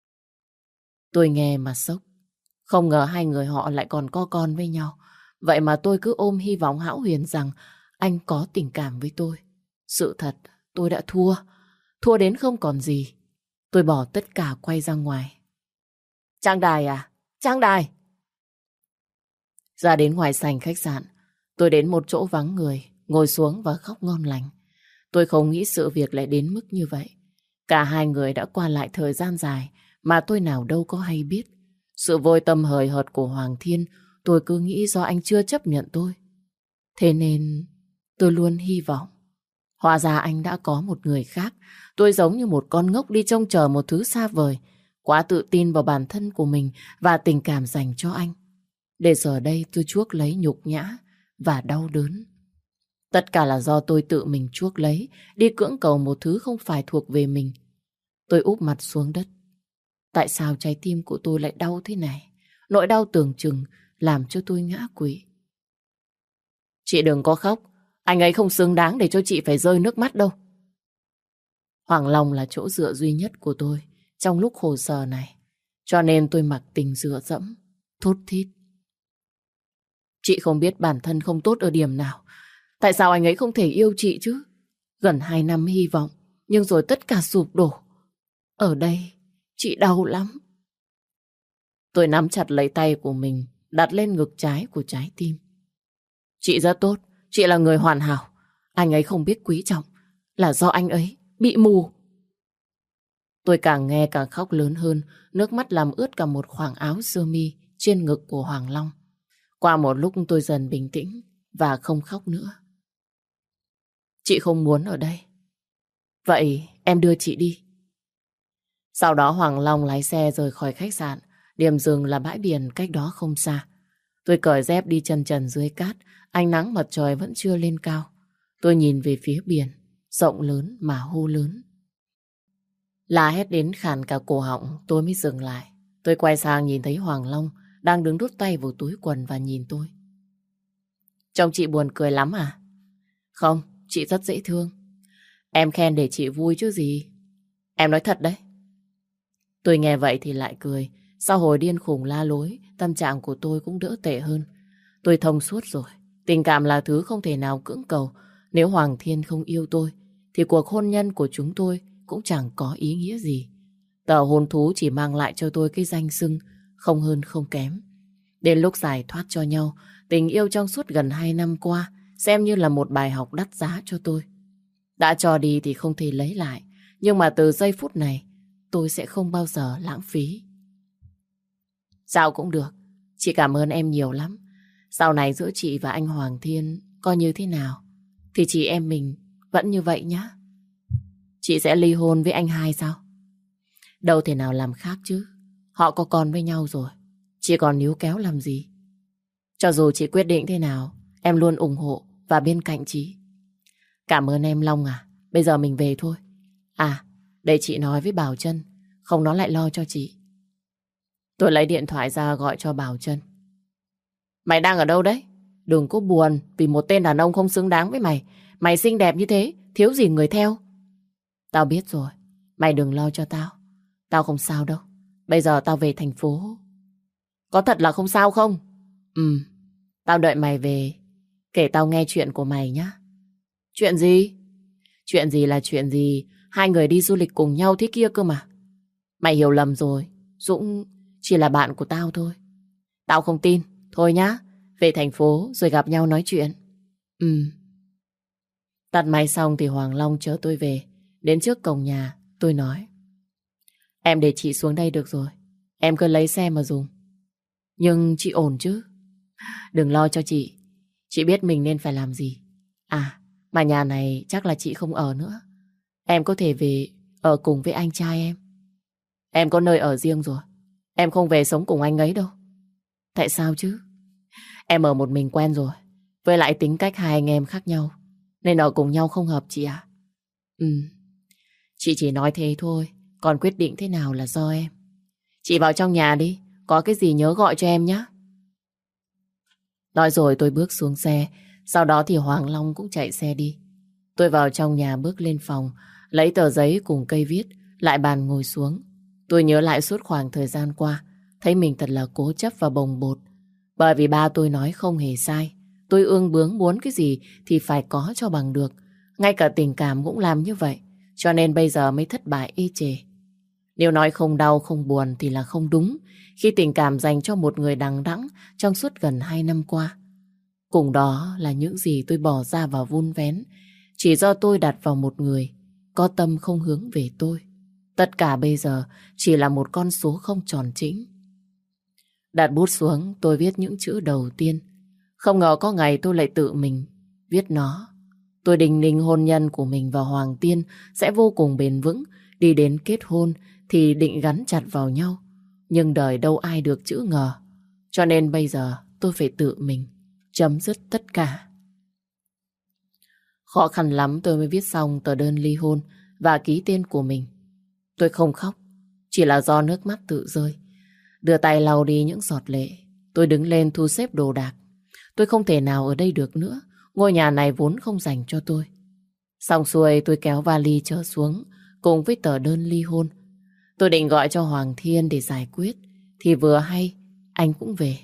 Tôi nghe mà sốc. Không ngờ hai người họ lại còn có con với nhau. Vậy mà tôi cứ ôm hy vọng hão huyền rằng anh có tình cảm với tôi. Sự thật, tôi đã thua. Thua đến không còn gì. Tôi bỏ tất cả quay ra ngoài. Trang Đài à? Trang Đài! Ra đến ngoài sảnh khách sạn, tôi đến một chỗ vắng người, ngồi xuống và khóc ngon lành. Tôi không nghĩ sự việc lại đến mức như vậy. Cả hai người đã qua lại thời gian dài mà tôi nào đâu có hay biết. Sự vô tâm hời hợt của Hoàng Thiên tôi cứ nghĩ do anh chưa chấp nhận tôi. Thế nên tôi luôn hy vọng. Hóa ra anh đã có một người khác. Tôi giống như một con ngốc đi trông chờ một thứ xa vời. Quá tự tin vào bản thân của mình và tình cảm dành cho anh. Để giờ đây tôi chuốc lấy nhục nhã và đau đớn. Tất cả là do tôi tự mình chuốc lấy, đi cưỡng cầu một thứ không phải thuộc về mình. Tôi úp mặt xuống đất. Tại sao trái tim của tôi lại đau thế này? Nỗi đau tưởng chừng làm cho tôi ngã quỵ. Chị đừng có khóc. Anh ấy không xứng đáng để cho chị phải rơi nước mắt đâu. Hoàng Long là chỗ dựa duy nhất của tôi trong lúc khổ sở này. Cho nên tôi mặc tình dựa dẫm, thốt thít. Chị không biết bản thân không tốt ở điểm nào. Tại sao anh ấy không thể yêu chị chứ? Gần hai năm hy vọng, nhưng rồi tất cả sụp đổ. Ở đây, chị đau lắm. Tôi nắm chặt lấy tay của mình, đặt lên ngực trái của trái tim. Chị rất tốt, chị là người hoàn hảo. Anh ấy không biết quý trọng, là do anh ấy bị mù. Tôi càng nghe càng khóc lớn hơn, nước mắt làm ướt cả một khoảng áo sơ mi trên ngực của Hoàng Long. Qua một lúc tôi dần bình tĩnh và không khóc nữa. Chị không muốn ở đây. Vậy em đưa chị đi. Sau đó Hoàng Long lái xe rời khỏi khách sạn. Điểm dừng là bãi biển cách đó không xa. Tôi cởi dép đi chân trần dưới cát. Ánh nắng mặt trời vẫn chưa lên cao. Tôi nhìn về phía biển, rộng lớn mà hô lớn. La hét đến khàn cả cổ họng, tôi mới dừng lại. Tôi quay sang nhìn thấy Hoàng Long đang đứng đút tay vào túi quần và nhìn tôi. Trông chị buồn cười lắm à? Không, chị rất dễ thương. Em khen để chị vui chứ gì. Em nói thật đấy. Tôi nghe vậy thì lại cười. Sau hồi điên khùng la lối, tâm trạng của tôi cũng đỡ tệ hơn. Tôi thông suốt rồi. Tình cảm là thứ không thể nào cưỡng cầu. Nếu Hoàng Thiên không yêu tôi, thì cuộc hôn nhân của chúng tôi cũng chẳng có ý nghĩa gì. Tờ hôn thú chỉ mang lại cho tôi cái danh xưng không hơn không kém. Đến lúc giải thoát cho nhau, tình yêu trong suốt gần hai năm qua xem như là một bài học đắt giá cho tôi. Đã cho đi thì không thể lấy lại, nhưng mà từ giây phút này tôi sẽ không bao giờ lãng phí. Sao cũng được, chị cảm ơn em nhiều lắm. Sau này giữa chị và anh Hoàng Thiên coi như thế nào thì chị em mình vẫn như vậy nhá. Chị sẽ ly hôn với anh hai sao? Đâu thể nào làm khác chứ. Họ có con với nhau rồi, chị còn níu kéo làm gì? Cho dù chị quyết định thế nào, em luôn ủng hộ và bên cạnh chị. Cảm ơn em Long à. Bây giờ mình về thôi. À, để chị nói với Bảo Trân, không nó lại lo cho chị. Tôi lấy điện thoại ra gọi cho Bảo Trân. Mày đang ở đâu đấy? Đừng có buồn vì một tên đàn ông không xứng đáng với mày. Mày xinh đẹp như thế, thiếu gì người theo. Tao biết rồi, mày đừng lo cho tao. Tao không sao đâu. Bây giờ tao về thành phố. Có thật là không sao không? Ừ, tao đợi mày về. Kể tao nghe chuyện của mày nhá. Chuyện gì? Chuyện gì là chuyện gì? Hai người đi du lịch cùng nhau thế kia cơ mà. Mày hiểu lầm rồi. Dũng chỉ là bạn của tao thôi. Tao không tin. Thôi nhá, về thành phố rồi gặp nhau nói chuyện. Ừ. Tắt máy xong thì Hoàng Long chở tôi về. Đến trước cổng nhà, tôi nói. Em để chị xuống đây được rồi. Em cứ lấy xe mà dùng. Nhưng chị ổn chứ? Đừng lo cho chị. Chị biết mình nên phải làm gì. À, mà nhà này chắc là chị không ở nữa. Em có thể về ở cùng với anh trai em. Em có nơi ở riêng rồi. Em không về sống cùng anh ấy đâu. Tại sao chứ? Em ở một mình quen rồi. Với lại tính cách hai anh em khác nhau, nên ở cùng nhau không hợp chị ạ. Ừ. Chị chỉ nói thế thôi. Còn quyết định thế nào là do em. Chị vào trong nhà đi. Có cái gì nhớ gọi cho em nhé. Nói rồi tôi bước xuống xe. Sau đó thì Hoàng Long cũng chạy xe đi. Tôi vào trong nhà bước lên phòng, lấy tờ giấy cùng cây viết, lại bàn ngồi xuống. Tôi nhớ lại suốt khoảng thời gian qua, thấy mình thật là cố chấp và bồng bột. Bởi vì ba tôi nói không hề sai. Tôi ương bướng muốn cái gì thì phải có cho bằng được. Ngay cả tình cảm cũng làm như vậy. Cho nên bây giờ mới thất bại ê chề. Nếu nói không đau không buồn thì là không đúng. Khi tình cảm dành cho một người đằng đẵng trong suốt gần hai năm qua. Cùng đó là những gì tôi bỏ ra vào vun vén. Chỉ do tôi đặt vào một người có tâm không hướng về tôi. Tất cả bây giờ chỉ là một con số không tròn chỉnh. Đặt bút xuống tôi viết những chữ đầu tiên. Không ngờ có ngày tôi lại tự mình viết nó. Tôi đinh ninh hôn nhân của mình và Hoàng Tiên sẽ vô cùng bền vững. Đi đến kết hôn thì định gắn chặt vào nhau. Nhưng đời đâu ai được chữ ngờ. Cho nên bây giờ tôi phải tự mình chấm dứt tất cả. Khó khăn lắm tôi mới viết xong tờ đơn ly hôn và ký tên của mình. Tôi không khóc, chỉ là do nước mắt tự rơi. Đưa tay lau đi những giọt lệ. Tôi đứng lên thu xếp đồ đạc. Tôi không thể nào ở đây được nữa. Ngôi nhà này vốn không dành cho tôi. Xong xuôi tôi kéo vali trở xuống cùng với tờ đơn ly hôn. Tôi định gọi cho Hoàng Thiên để giải quyết. Thì vừa hay anh cũng về.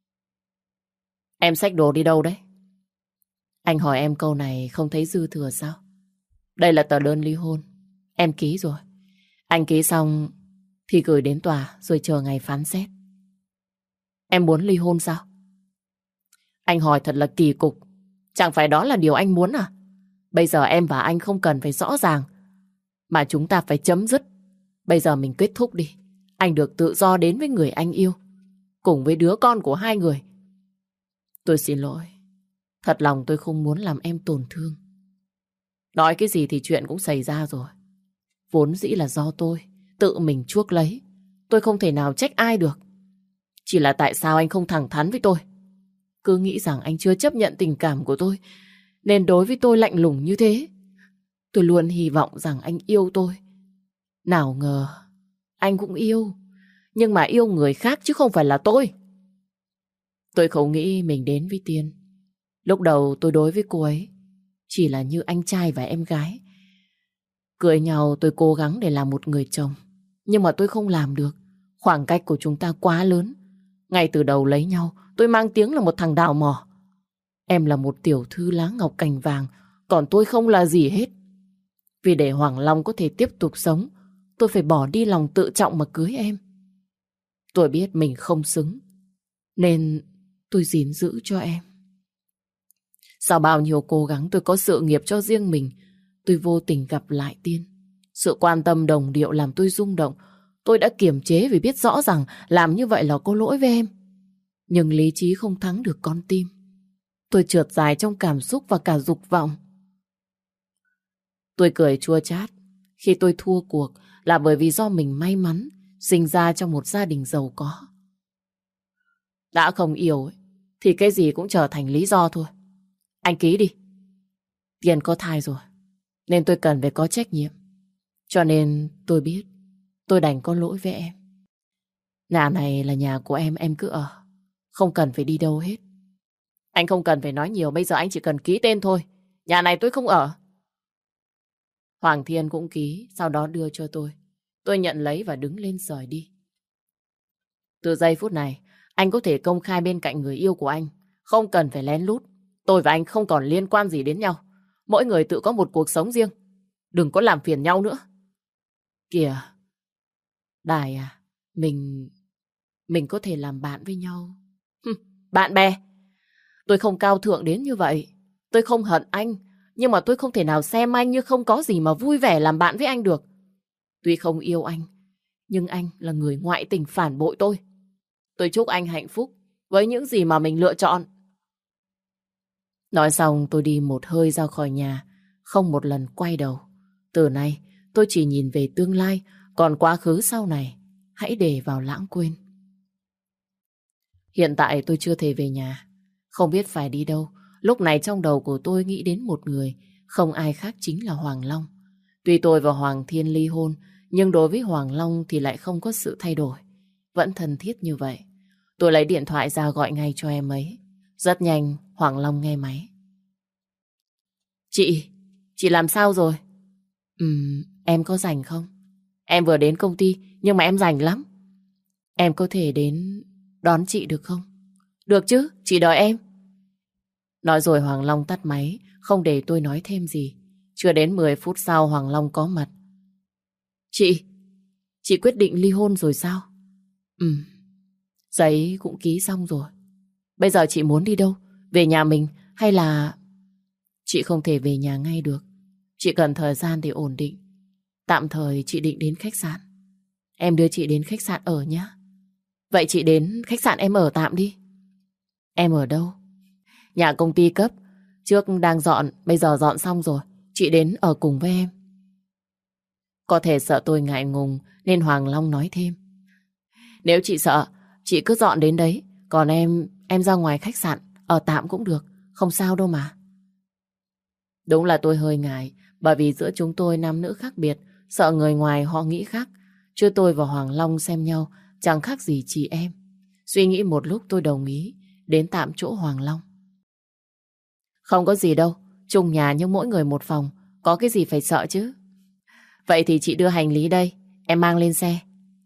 Em xách đồ đi đâu đấy? Anh hỏi em câu này không thấy dư thừa sao? Đây là tờ đơn ly hôn. Em ký rồi. Anh ký xong thì gửi đến tòa rồi chờ ngày phán xét. Em muốn ly hôn sao? Anh hỏi thật là kỳ cục. Chẳng phải đó là điều anh muốn à? Bây giờ em và anh không cần phải rõ ràng, mà chúng ta phải chấm dứt. Bây giờ mình kết thúc đi. Anh được tự do đến với người anh yêu, cùng với đứa con của hai người. Tôi xin lỗi. Thật lòng tôi không muốn làm em tổn thương. Nói cái gì thì chuyện cũng xảy ra rồi. Vốn dĩ là do tôi tự mình chuốc lấy. Tôi không thể nào trách ai được. Chỉ là tại sao anh không thẳng thắn với tôi? Cứ nghĩ rằng anh chưa chấp nhận tình cảm của tôi, nên đối với tôi lạnh lùng như thế. Tôi luôn hy vọng rằng anh yêu tôi, Nào ngờ, anh cũng yêu. Nhưng mà yêu người khác chứ không phải là tôi. Tôi không nghĩ mình đến với Tiên. Lúc đầu tôi đối với cô ấy chỉ là như anh trai và em gái. Cưới nhau tôi cố gắng để làm một người chồng. Nhưng mà tôi không làm được. Khoảng cách của chúng ta quá lớn. Ngay từ đầu lấy nhau, tôi mang tiếng là một thằng đào mỏ. Em là một tiểu thư lá ngọc cành vàng, còn tôi không là gì hết. Vì để Hoàng Long có thể tiếp tục sống, tôi phải bỏ đi lòng tự trọng mà cưới em. Tôi biết mình không xứng, nên tôi gìn giữ cho em. Sau bao nhiêu cố gắng tôi có sự nghiệp cho riêng mình, tôi vô tình gặp lại Tiên. Sự quan tâm đồng điệu làm tôi rung động. Tôi đã kiềm chế vì biết rõ rằng làm như vậy là có lỗi với em. Nhưng lý trí không thắng được con tim. Tôi trượt dài trong cảm xúc và cả dục vọng. Tôi cười chua chát khi tôi thua cuộc là bởi vì do mình may mắn sinh ra trong một gia đình giàu có. Đã không yêu ấy, thì cái gì cũng trở thành lý do thôi. Anh ký đi. Tiền có thai rồi, nên tôi cần phải có trách nhiệm. Cho nên tôi biết tôi đành có lỗi với em. Nhà này là nhà của em, em cứ ở. Không cần phải đi đâu hết. Anh không cần phải nói nhiều, bây giờ anh chỉ cần ký tên thôi. Nhà này tôi không ở. Hoàng Thiên cũng ký, sau đó đưa cho tôi. Tôi nhận lấy và đứng lên rời đi. Từ giây phút này, anh có thể công khai bên cạnh người yêu của anh. Không cần phải lén lút. Tôi và anh không còn liên quan gì đến nhau. Mỗi người tự có một cuộc sống riêng. Đừng có làm phiền nhau nữa. Kìa, Đài à, mình... Mình có thể làm bạn với nhau. Bạn bè? Tôi không cao thượng đến như vậy. Tôi không hận anh, nhưng mà tôi không thể nào xem anh như không có gì mà vui vẻ làm bạn với anh được. Tuy không yêu anh, nhưng anh là người ngoại tình phản bội tôi. Tôi chúc anh hạnh phúc với những gì mà mình lựa chọn. Nói xong tôi đi một hơi ra khỏi nhà, không một lần quay đầu. Từ nay tôi chỉ nhìn về tương lai, còn quá khứ sau này hãy để vào lãng quên. Hiện tại tôi chưa thể về nhà, không biết phải đi đâu. Lúc này trong đầu của tôi nghĩ đến một người, không ai khác chính là Hoàng Long. Tuy tôi và Hoàng Thiên ly hôn, nhưng đối với Hoàng Long thì lại không có sự thay đổi. Vẫn thân thiết như vậy. Tôi lấy điện thoại ra gọi ngay cho em ấy. Rất nhanh, Hoàng Long nghe máy. Chị, chị làm sao rồi? Ừm, em có rảnh không? Em vừa đến công ty, nhưng mà em rảnh lắm. Em có thể đến đón chị được không? Được chứ, chị đợi em. Nói rồi Hoàng Long tắt máy, không để tôi nói thêm gì. Chưa đến mười phút sau Hoàng Long có mặt. Chị, chị quyết định ly hôn rồi sao? Ừ, giấy cũng ký xong rồi. Bây giờ chị muốn đi đâu? Về nhà mình hay là... Chị không thể về nhà ngay được. Chị cần thời gian để ổn định. Tạm thời chị định đến khách sạn. Em đưa chị đến khách sạn ở nhé. Vậy chị đến khách sạn em ở tạm đi. Em ở đâu? Nhà công ty cấp. Trước đang dọn, bây giờ dọn xong rồi. Chị đến ở cùng với em. Có thể sợ tôi ngại ngùng nên Hoàng Long nói thêm. Nếu chị sợ, chị cứ dọn đến đấy. Còn em, em ra ngoài khách sạn ở tạm cũng được. Không sao đâu mà. Đúng là tôi hơi ngại, bởi vì giữa chúng tôi nam nữ khác biệt, sợ người ngoài họ nghĩ khác. Chứ tôi và Hoàng Long xem nhau chẳng khác gì chị em. Suy nghĩ một lúc tôi đồng ý đến tạm chỗ Hoàng Long. Không có gì đâu, chung nhà nhưng mỗi người một phòng, có cái gì phải sợ chứ. Vậy thì chị đưa hành lý đây, em mang lên xe.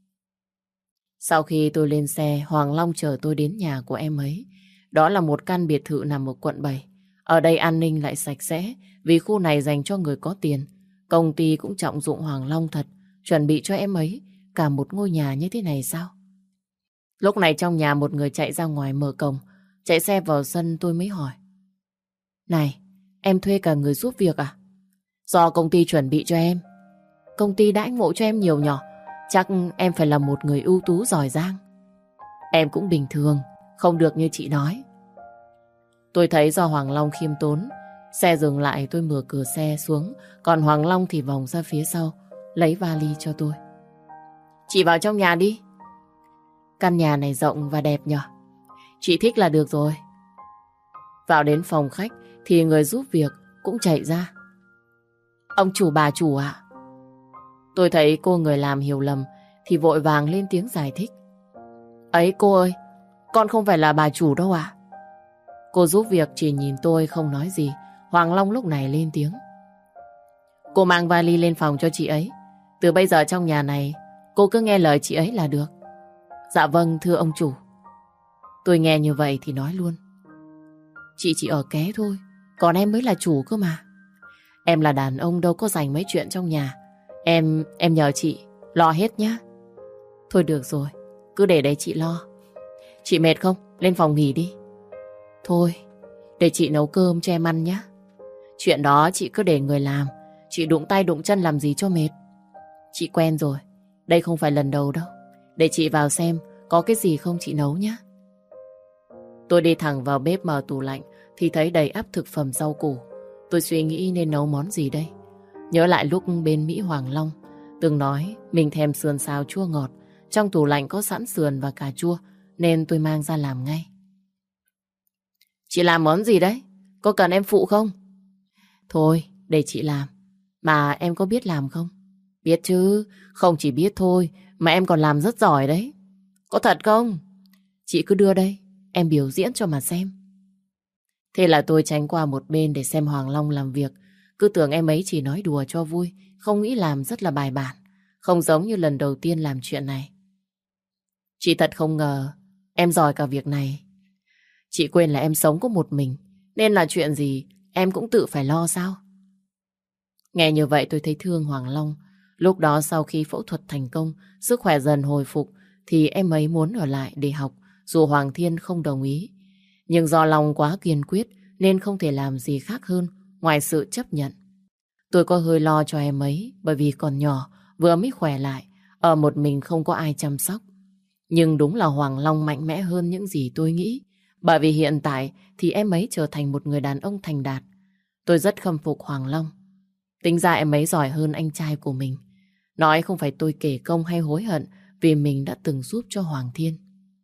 Sau khi tôi lên xe, Hoàng Long chở tôi đến nhà của em ấy. Đó là một căn biệt thự nằm ở quận bảy. Ở đây an ninh lại sạch sẽ, vì khu này dành cho người có tiền. Công ty cũng trọng dụng Hoàng Long thật, chuẩn bị cho em ấy cả một ngôi nhà như thế này sao? Lúc này trong nhà một người chạy ra ngoài mở cổng, chạy xe vào sân tôi mới hỏi. Này, em thuê cả người giúp việc à? Do công ty chuẩn bị cho em. Công ty đãi ngộ cho em nhiều nhỏ, chắc em phải là một người ưu tú giỏi giang. Em cũng bình thường, không được như chị nói. Tôi thấy do Hoàng Long khiêm tốn, xe dừng lại tôi mở cửa xe xuống, còn Hoàng Long thì vòng ra phía sau, lấy vali cho tôi. Chị vào trong nhà đi. Căn nhà này rộng và đẹp nhỉ? Chị thích là được rồi. Vào đến phòng khách thì người giúp việc cũng chạy ra. Ông chủ bà chủ ạ? Tôi thấy cô người làm hiểu lầm thì vội vàng lên tiếng giải thích. Ấy cô ơi, con không phải là bà chủ đâu ạ. Cô giúp việc chỉ nhìn tôi không nói gì. Hoàng Long lúc này lên tiếng. Cô mang vali lên phòng cho chị ấy. Từ bây giờ trong nhà này cô cứ nghe lời chị ấy là được. Dạ vâng thưa ông chủ. Tôi nghe như vậy thì nói luôn. Chị chỉ ở ké thôi, còn em mới là chủ cơ mà. Em là đàn ông đâu có dành mấy chuyện trong nhà. Em, em nhờ chị lo hết nhá. Thôi được rồi, cứ để đấy chị lo. Chị mệt không? Lên phòng nghỉ đi. Thôi, để chị nấu cơm cho em ăn nhá. Chuyện đó chị cứ để người làm. Chị đụng tay đụng chân làm gì cho mệt. Chị quen rồi, đây không phải lần đầu đâu. Để chị vào xem có cái gì không chị nấu nhá. Tôi đi thẳng vào bếp mở tủ lạnh thì thấy đầy ắp thực phẩm rau củ. Tôi suy nghĩ nên nấu món gì đây. Nhớ lại lúc bên Mỹ Hoàng Long từng nói mình thèm sườn xào chua ngọt. Trong tủ lạnh có sẵn sườn và cà chua nên tôi mang ra làm ngay. Chị làm món gì đấy? Có cần em phụ không? Thôi, để chị làm. Mà em có biết làm không? Biết chứ, không chỉ biết thôi mà em còn làm rất giỏi đấy. Có thật không? Chị cứ đưa đây, em biểu diễn cho mà xem. Thế là tôi tránh qua một bên để xem Hoàng Long làm việc. Cứ tưởng em ấy chỉ nói đùa cho vui, không nghĩ làm rất là bài bản. Không giống như lần đầu tiên làm chuyện này. Chị thật không ngờ em giỏi cả việc này. Chị quên là em sống có một mình, nên là chuyện gì em cũng tự phải lo sao? Nghe như vậy tôi thấy thương Hoàng Long. Lúc đó sau khi phẫu thuật thành công, sức khỏe dần hồi phục, thì em ấy muốn ở lại để học, dù Hoàng Thiên không đồng ý. Nhưng do Long quá kiên quyết nên không thể làm gì khác hơn ngoài sự chấp nhận. Tôi có hơi lo cho em ấy bởi vì còn nhỏ, vừa mới khỏe lại, ở một mình không có ai chăm sóc. Nhưng đúng là Hoàng Long mạnh mẽ hơn những gì tôi nghĩ, bởi vì hiện tại thì em ấy trở thành một người đàn ông thành đạt. Tôi rất khâm phục Hoàng Long. Tính ra em ấy giỏi hơn anh trai của mình. Nói không phải tôi kể công hay hối hận vì mình đã từng giúp cho Hoàng Thiên.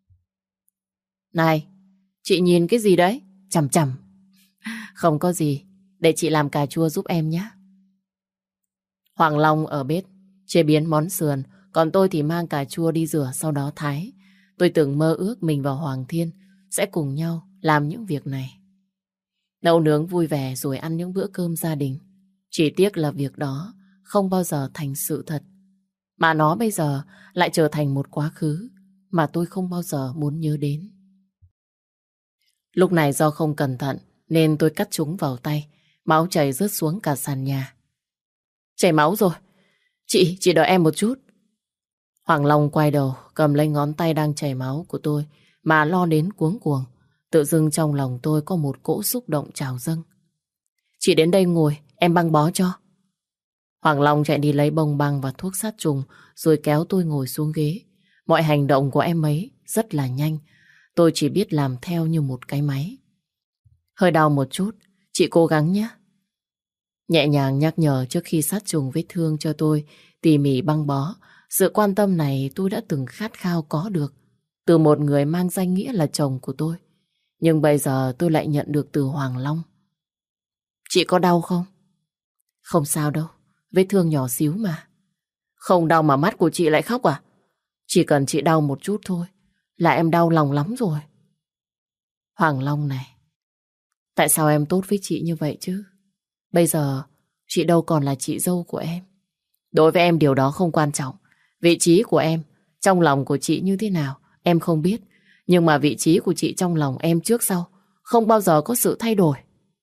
Này, chị nhìn cái gì đấy? Chằm chằm. Không có gì, để chị làm cà chua giúp em nhé. Hoàng Long ở bếp chế biến món sườn, còn tôi thì mang cà chua đi rửa sau đó thái. Tôi từng mơ ước mình và Hoàng Thiên sẽ cùng nhau làm những việc này. Nấu nướng vui vẻ rồi ăn những bữa cơm gia đình. Chỉ tiếc là việc đó không bao giờ thành sự thật. Mà nó bây giờ lại trở thành một quá khứ mà tôi không bao giờ muốn nhớ đến. Lúc này do không cẩn thận nên tôi cắt chúng vào tay. Máu chảy rớt xuống cả sàn nhà. Chảy máu rồi. Chị, chị đợi em một chút. Hoàng Long quay đầu cầm lấy ngón tay đang chảy máu của tôi mà lo đến cuống cuồng. Tự dưng trong lòng tôi có một cỗ xúc động trào dâng. Chị đến đây ngồi, em băng bó cho. Hoàng Long chạy đi lấy bông băng và thuốc sát trùng rồi kéo tôi ngồi xuống ghế. Mọi hành động của em ấy rất là nhanh. Tôi chỉ biết làm theo như một cái máy. Hơi đau một chút, chị cố gắng nhé. Nhẹ nhàng nhắc nhở trước khi sát trùng vết thương cho tôi, tỉ mỉ băng bó. Sự quan tâm này tôi đã từng khát khao có được từ một người mang danh nghĩa là chồng của tôi. Nhưng bây giờ tôi lại nhận được từ Hoàng Long. Chị có đau không? Không sao đâu, vết thương nhỏ xíu mà. Không đau mà mắt của chị lại khóc à? Chỉ cần chị đau một chút thôi là em đau lòng lắm rồi. Hoàng Long này, tại sao em tốt với chị như vậy chứ? Bây giờ chị đâu còn là chị dâu của em. Đối với em điều đó không quan trọng. Vị trí của em trong lòng của chị như thế nào em không biết. Nhưng mà vị trí của chị trong lòng em trước sau không bao giờ có sự thay đổi.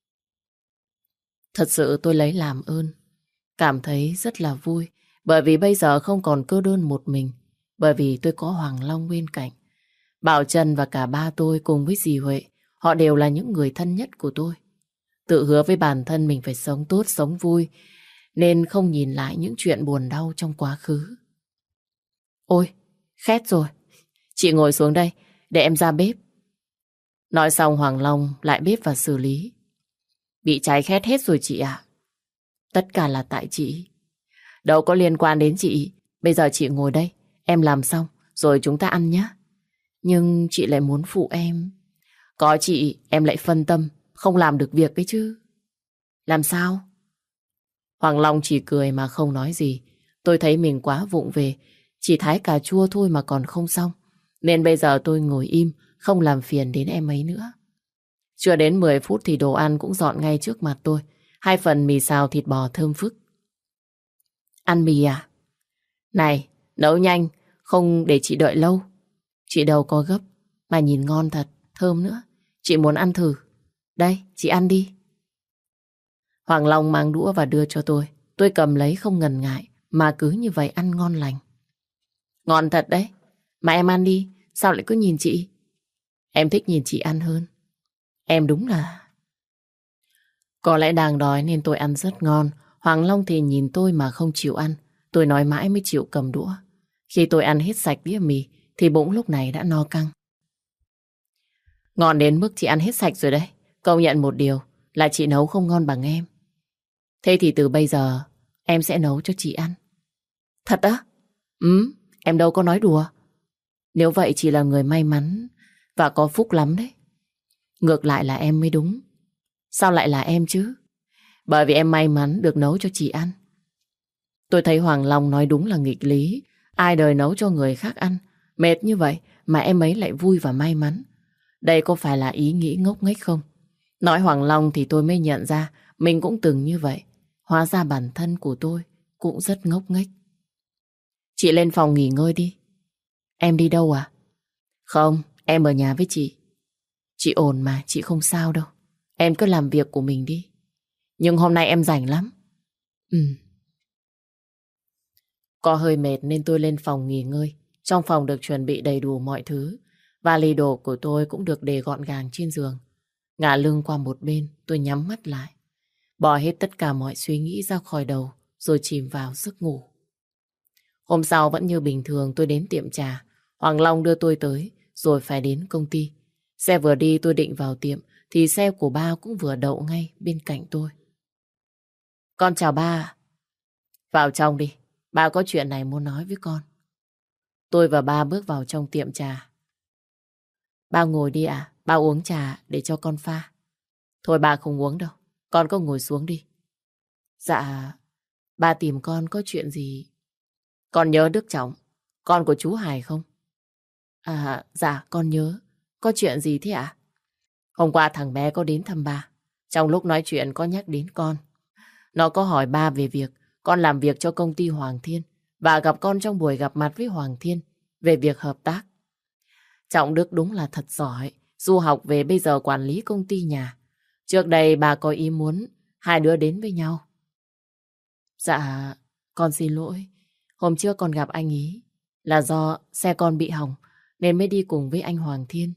Thật sự tôi lấy làm ơn, cảm thấy rất là vui. Bởi vì bây giờ không còn cô đơn một mình. Bởi vì tôi có Hoàng Long bên cạnh. Bảo Trân và cả ba tôi cùng với dì Huệ, họ đều là những người thân nhất của tôi. Tự hứa với bản thân mình phải sống tốt, sống vui, nên không nhìn lại những chuyện buồn đau trong quá khứ. Ôi, khét rồi. Chị ngồi xuống đây, để em ra bếp. Nói xong Hoàng Long lại bếp và xử lý. Bị cháy khét hết rồi chị ạ. Tất cả là tại chị. Đâu có liên quan đến chị. Bây giờ chị ngồi đây, em làm xong, rồi chúng ta ăn nhé. Nhưng chị lại muốn phụ em. Có chị, em lại phân tâm, không làm được việc đấy chứ. Làm sao? Hoàng Long chỉ cười mà không nói gì. Tôi thấy mình quá vụng về, chỉ thái cà chua thôi mà còn không xong. Nên bây giờ tôi ngồi im, không làm phiền đến em ấy nữa. Chưa đến mười phút thì đồ ăn cũng dọn ngay trước mặt tôi. Hai phần mì xào thịt bò thơm phức. Ăn mì à? Này, nấu nhanh, không để chị đợi lâu. Chị đâu có gấp, mà nhìn ngon thật, thơm nữa. Chị muốn ăn thử. Đây, chị ăn đi. Hoàng Long mang đũa và đưa cho tôi. Tôi cầm lấy không ngần ngại, mà cứ như vậy ăn ngon lành. Ngon thật đấy. Mà em ăn đi, sao lại cứ nhìn chị? Em thích nhìn chị ăn hơn. Em đúng là... Có lẽ đang đói nên tôi ăn rất ngon. Hoàng Long thì nhìn tôi mà không chịu ăn. Tôi nói mãi mới chịu cầm đũa. Khi tôi ăn hết sạch đĩa mì thì bụng lúc này đã no căng. Ngon đến mức chị ăn hết sạch rồi đấy. Công nhận một điều là chị nấu không ngon bằng em. Thế thì từ bây giờ em sẽ nấu cho chị ăn. Thật á? Ừ, em đâu có nói đùa. Nếu vậy chị là người may mắn và có phúc lắm đấy. Ngược lại là em mới đúng. Sao lại là em chứ? Bởi vì em may mắn được nấu cho chị ăn. Tôi thấy Hoàng Long nói đúng là nghịch lý. Ai đời nấu cho người khác ăn mệt như vậy mà em ấy lại vui và may mắn. Đây có phải là ý nghĩ ngốc nghếch không? Nói Hoàng Long thì tôi mới nhận ra mình cũng từng như vậy. Hóa ra bản thân của tôi cũng rất ngốc nghếch. Chị lên phòng nghỉ ngơi đi. Em đi đâu à? Không, em ở nhà với chị. Chị ổn mà, chị không sao đâu. Em cứ làm việc của mình đi. Nhưng hôm nay em rảnh lắm. Ừ. Có hơi mệt nên tôi lên phòng nghỉ ngơi. Trong phòng được chuẩn bị đầy đủ mọi thứ. Vali đồ của tôi cũng được để gọn gàng trên giường. Ngả lưng qua một bên, tôi nhắm mắt lại. Bỏ hết tất cả mọi suy nghĩ ra khỏi đầu, rồi chìm vào giấc ngủ. Hôm sau vẫn như bình thường tôi đến tiệm trà. Hoàng Long đưa tôi tới, rồi phải đến công ty. Xe vừa đi tôi định vào tiệm, thì xe của ba cũng vừa đậu ngay bên cạnh tôi. Con chào ba. Vào trong đi, ba có chuyện này muốn nói với con. Tôi và ba bước vào trong tiệm trà. Ba ngồi đi ạ, ba uống trà để cho con pha. Thôi ba không uống đâu, con có ngồi xuống đi. Dạ, ba tìm con có chuyện gì? Con nhớ Đức Trọng, con của chú Hải không? À, dạ con nhớ. Có chuyện gì thế ạ? Hôm qua thằng bé có đến thăm ba. Trong lúc nói chuyện có nhắc đến con. Nó có hỏi ba về việc con làm việc cho công ty Hoàng Thiên và gặp con trong buổi gặp mặt với Hoàng Thiên về việc hợp tác. Trọng Đức đúng là thật giỏi. Du học về bây giờ quản lý công ty nhà. Trước đây bà có ý muốn hai đứa đến với nhau. Dạ, con xin lỗi. Hôm trước con gặp anh ý là do xe con bị hỏng nên mới đi cùng với anh Hoàng Thiên.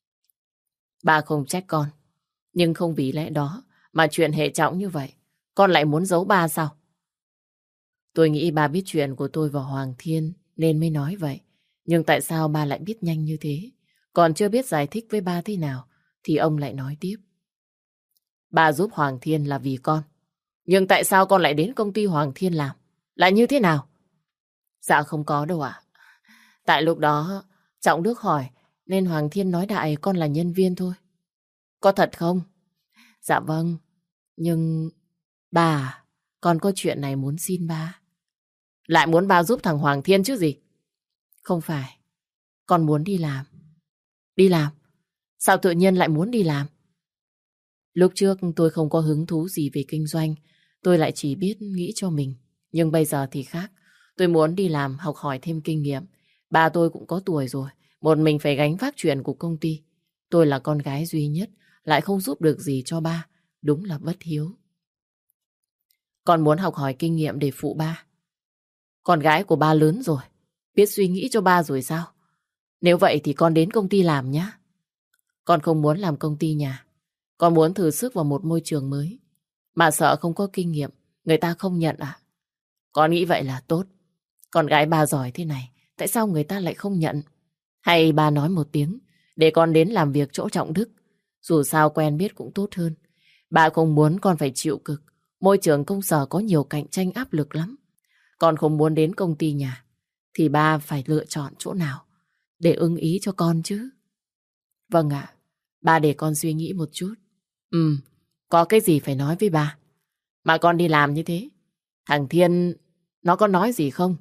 Bà không trách con. Nhưng không vì lẽ đó mà chuyện hệ trọng như vậy con lại muốn giấu ba sao? Tôi nghĩ ba biết chuyện của tôi và Hoàng Thiên nên mới nói vậy. Nhưng tại sao ba lại biết nhanh như thế? Còn chưa biết giải thích với ba thế nào thì ông lại nói tiếp. Ba giúp Hoàng Thiên là vì con. Nhưng tại sao con lại đến công ty Hoàng Thiên làm? Là như thế nào? Dạ không có đâu ạ. Tại lúc đó Trọng Đức hỏi nên Hoàng Thiên nói đại con là nhân viên thôi. Có thật không? Dạ vâng. Nhưng ba à, con có chuyện này muốn xin ba. Lại muốn ba giúp thằng Hoàng Thiên chứ gì? Không phải. Con muốn đi làm. Đi làm? Sao tự nhiên lại muốn đi làm? Lúc trước tôi không có hứng thú gì về kinh doanh. Tôi lại chỉ biết nghĩ cho mình. Nhưng bây giờ thì khác. Tôi muốn đi làm, học hỏi thêm kinh nghiệm. Ba tôi cũng có tuổi rồi. Một mình phải gánh vác chuyện của công ty. Tôi là con gái duy nhất, lại không giúp được gì cho ba. Đúng là bất hiếu. Con muốn học hỏi kinh nghiệm để phụ ba. Con gái của ba lớn rồi, biết suy nghĩ cho ba rồi sao? Nếu vậy thì con đến công ty làm nhé. Con không muốn làm công ty nhà. Con muốn thử sức vào một môi trường mới. Mà sợ không có kinh nghiệm, người ta không nhận à? Con nghĩ vậy là tốt. Con gái ba giỏi thế này, tại sao người ta lại không nhận? Hay ba nói một tiếng, để con đến làm việc chỗ Trọng Đức. Dù sao quen biết cũng tốt hơn. Ba không muốn con phải chịu cực. Môi trường công sở có nhiều cạnh tranh áp lực lắm. Con không muốn đến công ty nhà, thì ba phải lựa chọn chỗ nào để ưng ý cho con chứ. Vâng ạ, ba để con suy nghĩ một chút. Ừ, có cái gì phải nói với ba. Mà con đi làm như thế, thằng Thiên Nó có nói gì không?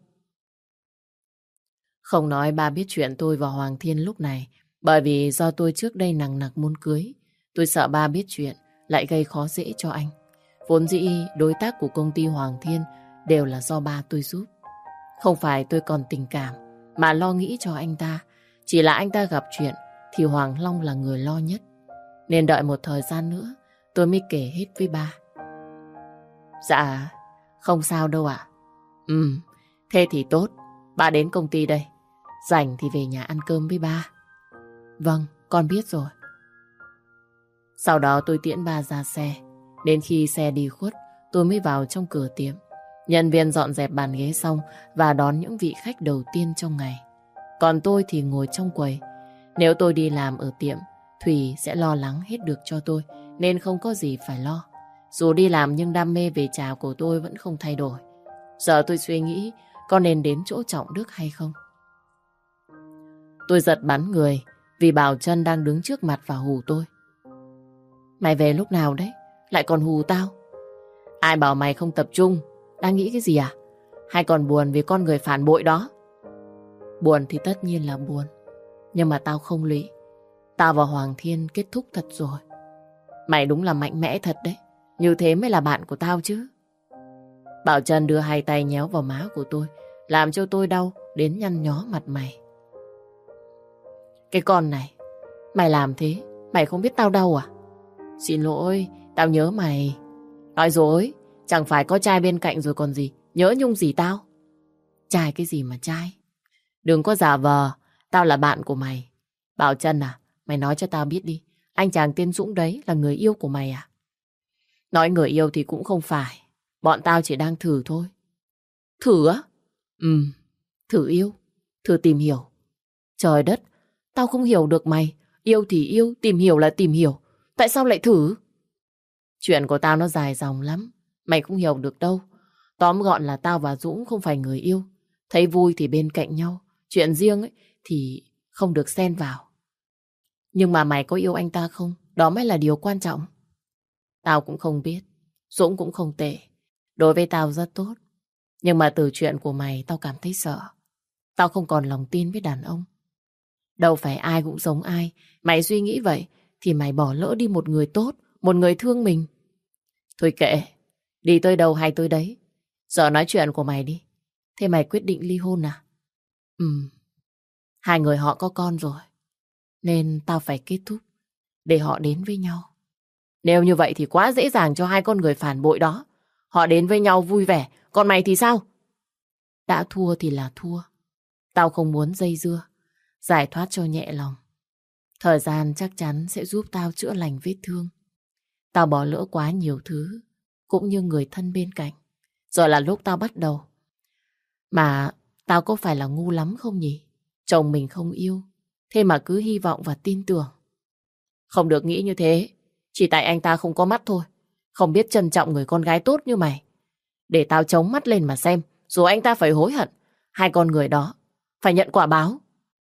Không nói ba biết chuyện tôi và Hoàng Thiên lúc này, bởi vì do tôi trước đây nằng nặc muốn cưới. Tôi sợ ba biết chuyện lại gây khó dễ cho anh. Vốn dĩ đối tác của công ty Hoàng Thiên đều là do ba tôi giúp. Không phải tôi còn tình cảm mà lo nghĩ cho anh ta. Chỉ là anh ta gặp chuyện thì Hoàng Long là người lo nhất. Nên đợi một thời gian nữa tôi mới kể hết với ba. Dạ, không sao đâu ạ. Ừ, thế thì tốt. Ba đến công ty đây. Rảnh thì về nhà ăn cơm với ba. Vâng, con biết rồi. Sau đó tôi tiễn ba ra xe. Đến khi xe đi khuất, tôi mới vào trong cửa tiệm. Nhân viên dọn dẹp bàn ghế xong và đón những vị khách đầu tiên trong ngày. Còn tôi thì ngồi trong quầy. Nếu tôi đi làm ở tiệm, Thùy sẽ lo lắng hết được cho tôi, nên không có gì phải lo. Dù đi làm nhưng đam mê về trà của tôi vẫn không thay đổi. Giờ tôi suy nghĩ có nên đến chỗ Trọng Đức hay không. Tôi giật bắn người vì Bảo Trân đang đứng trước mặt và hù tôi. Mày về lúc nào đấy? Lại còn hù tao? Ai bảo mày không tập trung? Đang nghĩ cái gì à? Hay còn buồn vì con người phản bội đó? Buồn thì tất nhiên là buồn. Nhưng mà tao không lụy. Tao và Hoàng Thiên kết thúc thật rồi. Mày đúng là mạnh mẽ thật đấy. Như thế mới là bạn của tao chứ. Bảo Trân đưa hai tay nhéo vào má của tôi, làm cho tôi đau đến nhăn nhó mặt mày. Cái con này, mày làm thế, mày không biết tao đau à? Xin lỗi, tao nhớ mày. Nói dối, chẳng phải có trai bên cạnh rồi còn gì, nhớ nhung gì tao? Trai cái gì mà trai? Đừng có giả vờ, tao là bạn của mày. Bảo Trân à, mày nói cho tao biết đi, anh chàng tên Dũng đấy là người yêu của mày à? Nói người yêu thì cũng không phải, bọn tao chỉ đang thử thôi. Thử á? Ừ, thử yêu, thử tìm hiểu. Trời đất, tao không hiểu được mày. Yêu thì yêu, tìm hiểu là tìm hiểu. Tại sao lại thử? Chuyện của tao nó dài dòng lắm. Mày không hiểu được đâu. Tóm gọn là tao và Dũng không phải người yêu. Thấy vui thì bên cạnh nhau. Chuyện riêng ấy thì không được xen vào. Nhưng mà mày có yêu anh ta không? Đó mới là điều quan trọng. Tao cũng không biết. Dũng cũng không tệ. Đối với tao rất tốt. Nhưng mà từ chuyện của mày tao cảm thấy sợ. Tao không còn lòng tin với đàn ông. Đâu phải ai cũng giống ai. Mày suy nghĩ vậy thì mày bỏ lỡ đi một người tốt, một người thương mình. Thôi kệ, đi tới đâu hay tới đấy. Giờ nói chuyện của mày đi. Thế mày quyết định ly hôn à? Ừ, hai người họ có con rồi, nên tao phải kết thúc để họ đến với nhau. Nếu như vậy thì quá dễ dàng cho hai con người phản bội đó. Họ đến với nhau vui vẻ, còn mày thì sao? Đã thua thì là thua. Tao không muốn dây dưa, giải thoát cho nhẹ lòng. Thời gian chắc chắn sẽ giúp tao chữa lành vết thương. Tao bỏ lỡ quá nhiều thứ, cũng như người thân bên cạnh. Giờ là lúc tao bắt đầu. Mà tao có phải là ngu lắm không nhỉ? Chồng mình không yêu, thế mà cứ hy vọng và tin tưởng. Không được nghĩ như thế. Chỉ tại anh ta không có mắt thôi. Không biết trân trọng người con gái tốt như mày. Để tao chống mắt lên mà xem. Dù anh ta phải hối hận, hai con người đó phải nhận quả báo.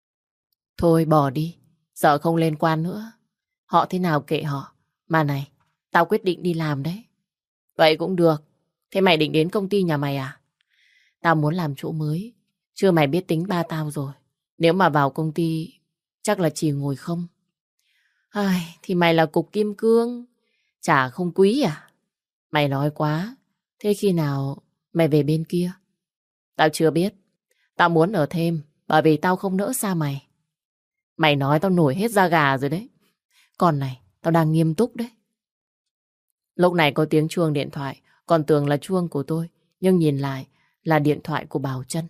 Thôi bỏ đi, giờ không liên quan nữa. Họ thế nào kệ họ. Mà này, tao quyết định đi làm đấy. Vậy cũng được. Thế mày định đến công ty nhà mày à? Tao muốn làm chỗ mới. Chưa mày biết tính ba tao rồi. Nếu mà vào công ty chắc là chỉ ngồi không. Ai, thì mày là cục kim cương, chả không quý à? Mày nói quá. Thế khi nào mày về bên kia? Tao chưa biết. Tao muốn ở thêm, bởi vì tao không nỡ xa mày. Mày nói tao nổi hết da gà rồi đấy. Còn này, tao đang nghiêm túc đấy. Lúc này có tiếng chuông điện thoại, còn tưởng là chuông của tôi, nhưng nhìn lại là điện thoại của Bảo Trân.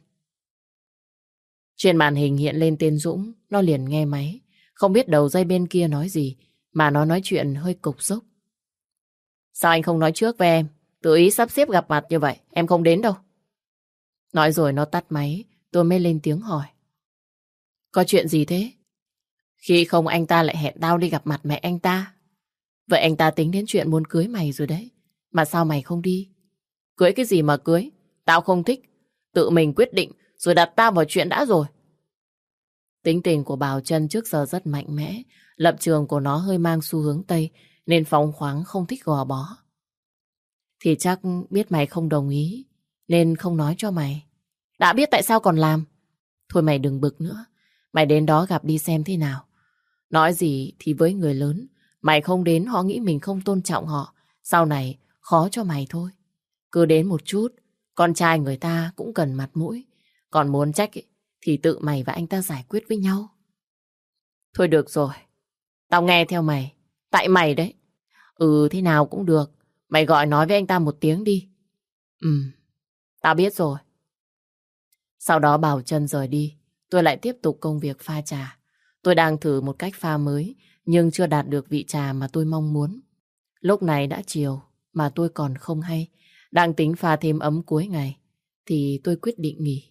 Trên màn hình hiện lên tên Dũng, nó liền nghe máy. Không biết đầu dây bên kia nói gì, mà nó nói chuyện hơi cục sốc. Sao anh không nói trước với em? Tự ý sắp xếp gặp mặt như vậy, em không đến đâu. Nói rồi nó tắt máy, tôi mới lên tiếng hỏi. Có chuyện gì thế? Khi không anh ta lại hẹn tao đi gặp mặt mẹ anh ta. Vậy anh ta tính đến chuyện muốn cưới mày rồi đấy. Mà sao mày không đi? Cưới cái gì mà cưới? Tao không thích. Tự mình quyết định rồi đặt tao vào chuyện đã rồi. Tính tình của Bảo Trân trước giờ rất mạnh mẽ. Lập trường của nó hơi mang xu hướng Tây, nên phóng khoáng không thích gò bó. Thì chắc biết mày không đồng ý, nên không nói cho mày. Đã biết tại sao còn làm? Thôi mày đừng bực nữa. Mày đến đó gặp đi xem thế nào. Nói gì thì với người lớn, mày không đến họ nghĩ mình không tôn trọng họ. Sau này khó cho mày thôi. Cứ đến một chút, con trai người ta cũng cần mặt mũi. Còn muốn trách ấy, thì tự mày và anh ta giải quyết với nhau. Thôi được rồi, tao nghe theo mày. Tại mày đấy. Ừ thế nào cũng được. Mày gọi nói với anh ta một tiếng đi. Ừ, tao biết rồi. Sau đó Bảo Trân rời đi. Tôi lại tiếp tục công việc pha trà. Tôi đang thử một cách pha mới, nhưng chưa đạt được vị trà mà tôi mong muốn. Lúc này đã chiều, mà tôi còn không hay. Đang tính pha thêm ấm cuối ngày, thì tôi quyết định nghỉ.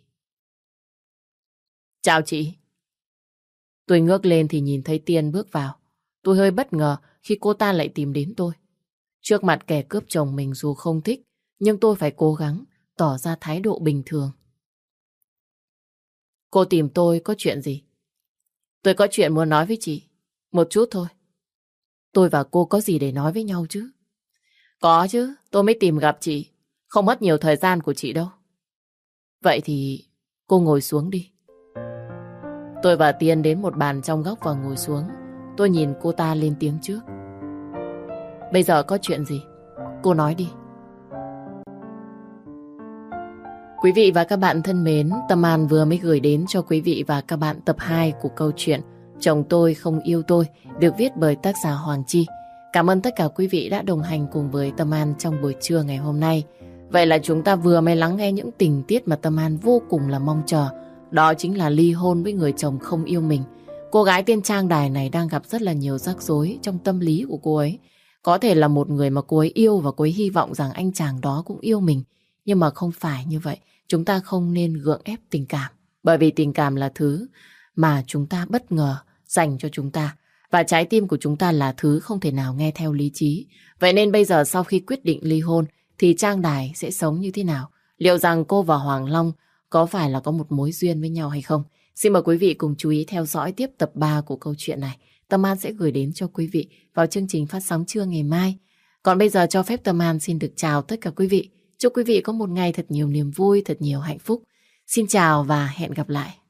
Chào chị. Tôi ngước lên thì nhìn thấy Tiên bước vào. Tôi hơi bất ngờ khi cô ta lại tìm đến tôi. Trước mặt kẻ cướp chồng mình dù không thích, nhưng tôi phải cố gắng tỏ ra thái độ bình thường. Cô tìm tôi có chuyện gì? Tôi có chuyện muốn nói với chị. Một chút thôi. Tôi và cô có gì để nói với nhau chứ? Có chứ, tôi mới tìm gặp chị. Không mất nhiều thời gian của chị đâu. Vậy thì cô ngồi xuống đi. Tôi và Tiên đến một bàn trong góc và ngồi xuống. Tôi nhìn cô ta lên tiếng trước. Bây giờ có chuyện gì? Cô nói đi. Quý vị và các bạn thân mến, Tâm An vừa mới gửi đến cho quý vị và các bạn tập hai của câu chuyện Chồng Tôi Không Yêu Tôi, được viết bởi tác giả Hoàng Chi. Cảm ơn tất cả quý vị đã đồng hành cùng với Tâm An trong buổi trưa ngày hôm nay. Vậy là chúng ta vừa mới lắng nghe những tình tiết mà Tâm An vô cùng là mong chờ. Đó chính là ly hôn với người chồng không yêu mình. Cô gái tên Trang Đài này đang gặp rất là nhiều rắc rối trong tâm lý của cô ấy. Có thể là một người mà cô ấy yêu và cô ấy hy vọng rằng anh chàng đó cũng yêu mình. Nhưng mà không phải như vậy. Chúng ta không nên gượng ép tình cảm. Bởi vì tình cảm là thứ mà chúng ta bất ngờ dành cho chúng ta. Và trái tim của chúng ta là thứ không thể nào nghe theo lý trí. Vậy nên bây giờ sau khi quyết định ly hôn thì Trang Đài sẽ sống như thế nào? Liệu rằng cô và Hoàng Long có phải là có một mối duyên với nhau hay không? Xin mời quý vị cùng chú ý theo dõi tiếp tập ba của câu chuyện này. Tâm An sẽ gửi đến cho quý vị vào chương trình phát sóng trưa ngày mai. Còn bây giờ cho phép Tâm An xin được chào tất cả quý vị. Chúc quý vị có một ngày thật nhiều niềm vui, thật nhiều hạnh phúc. Xin chào và hẹn gặp lại.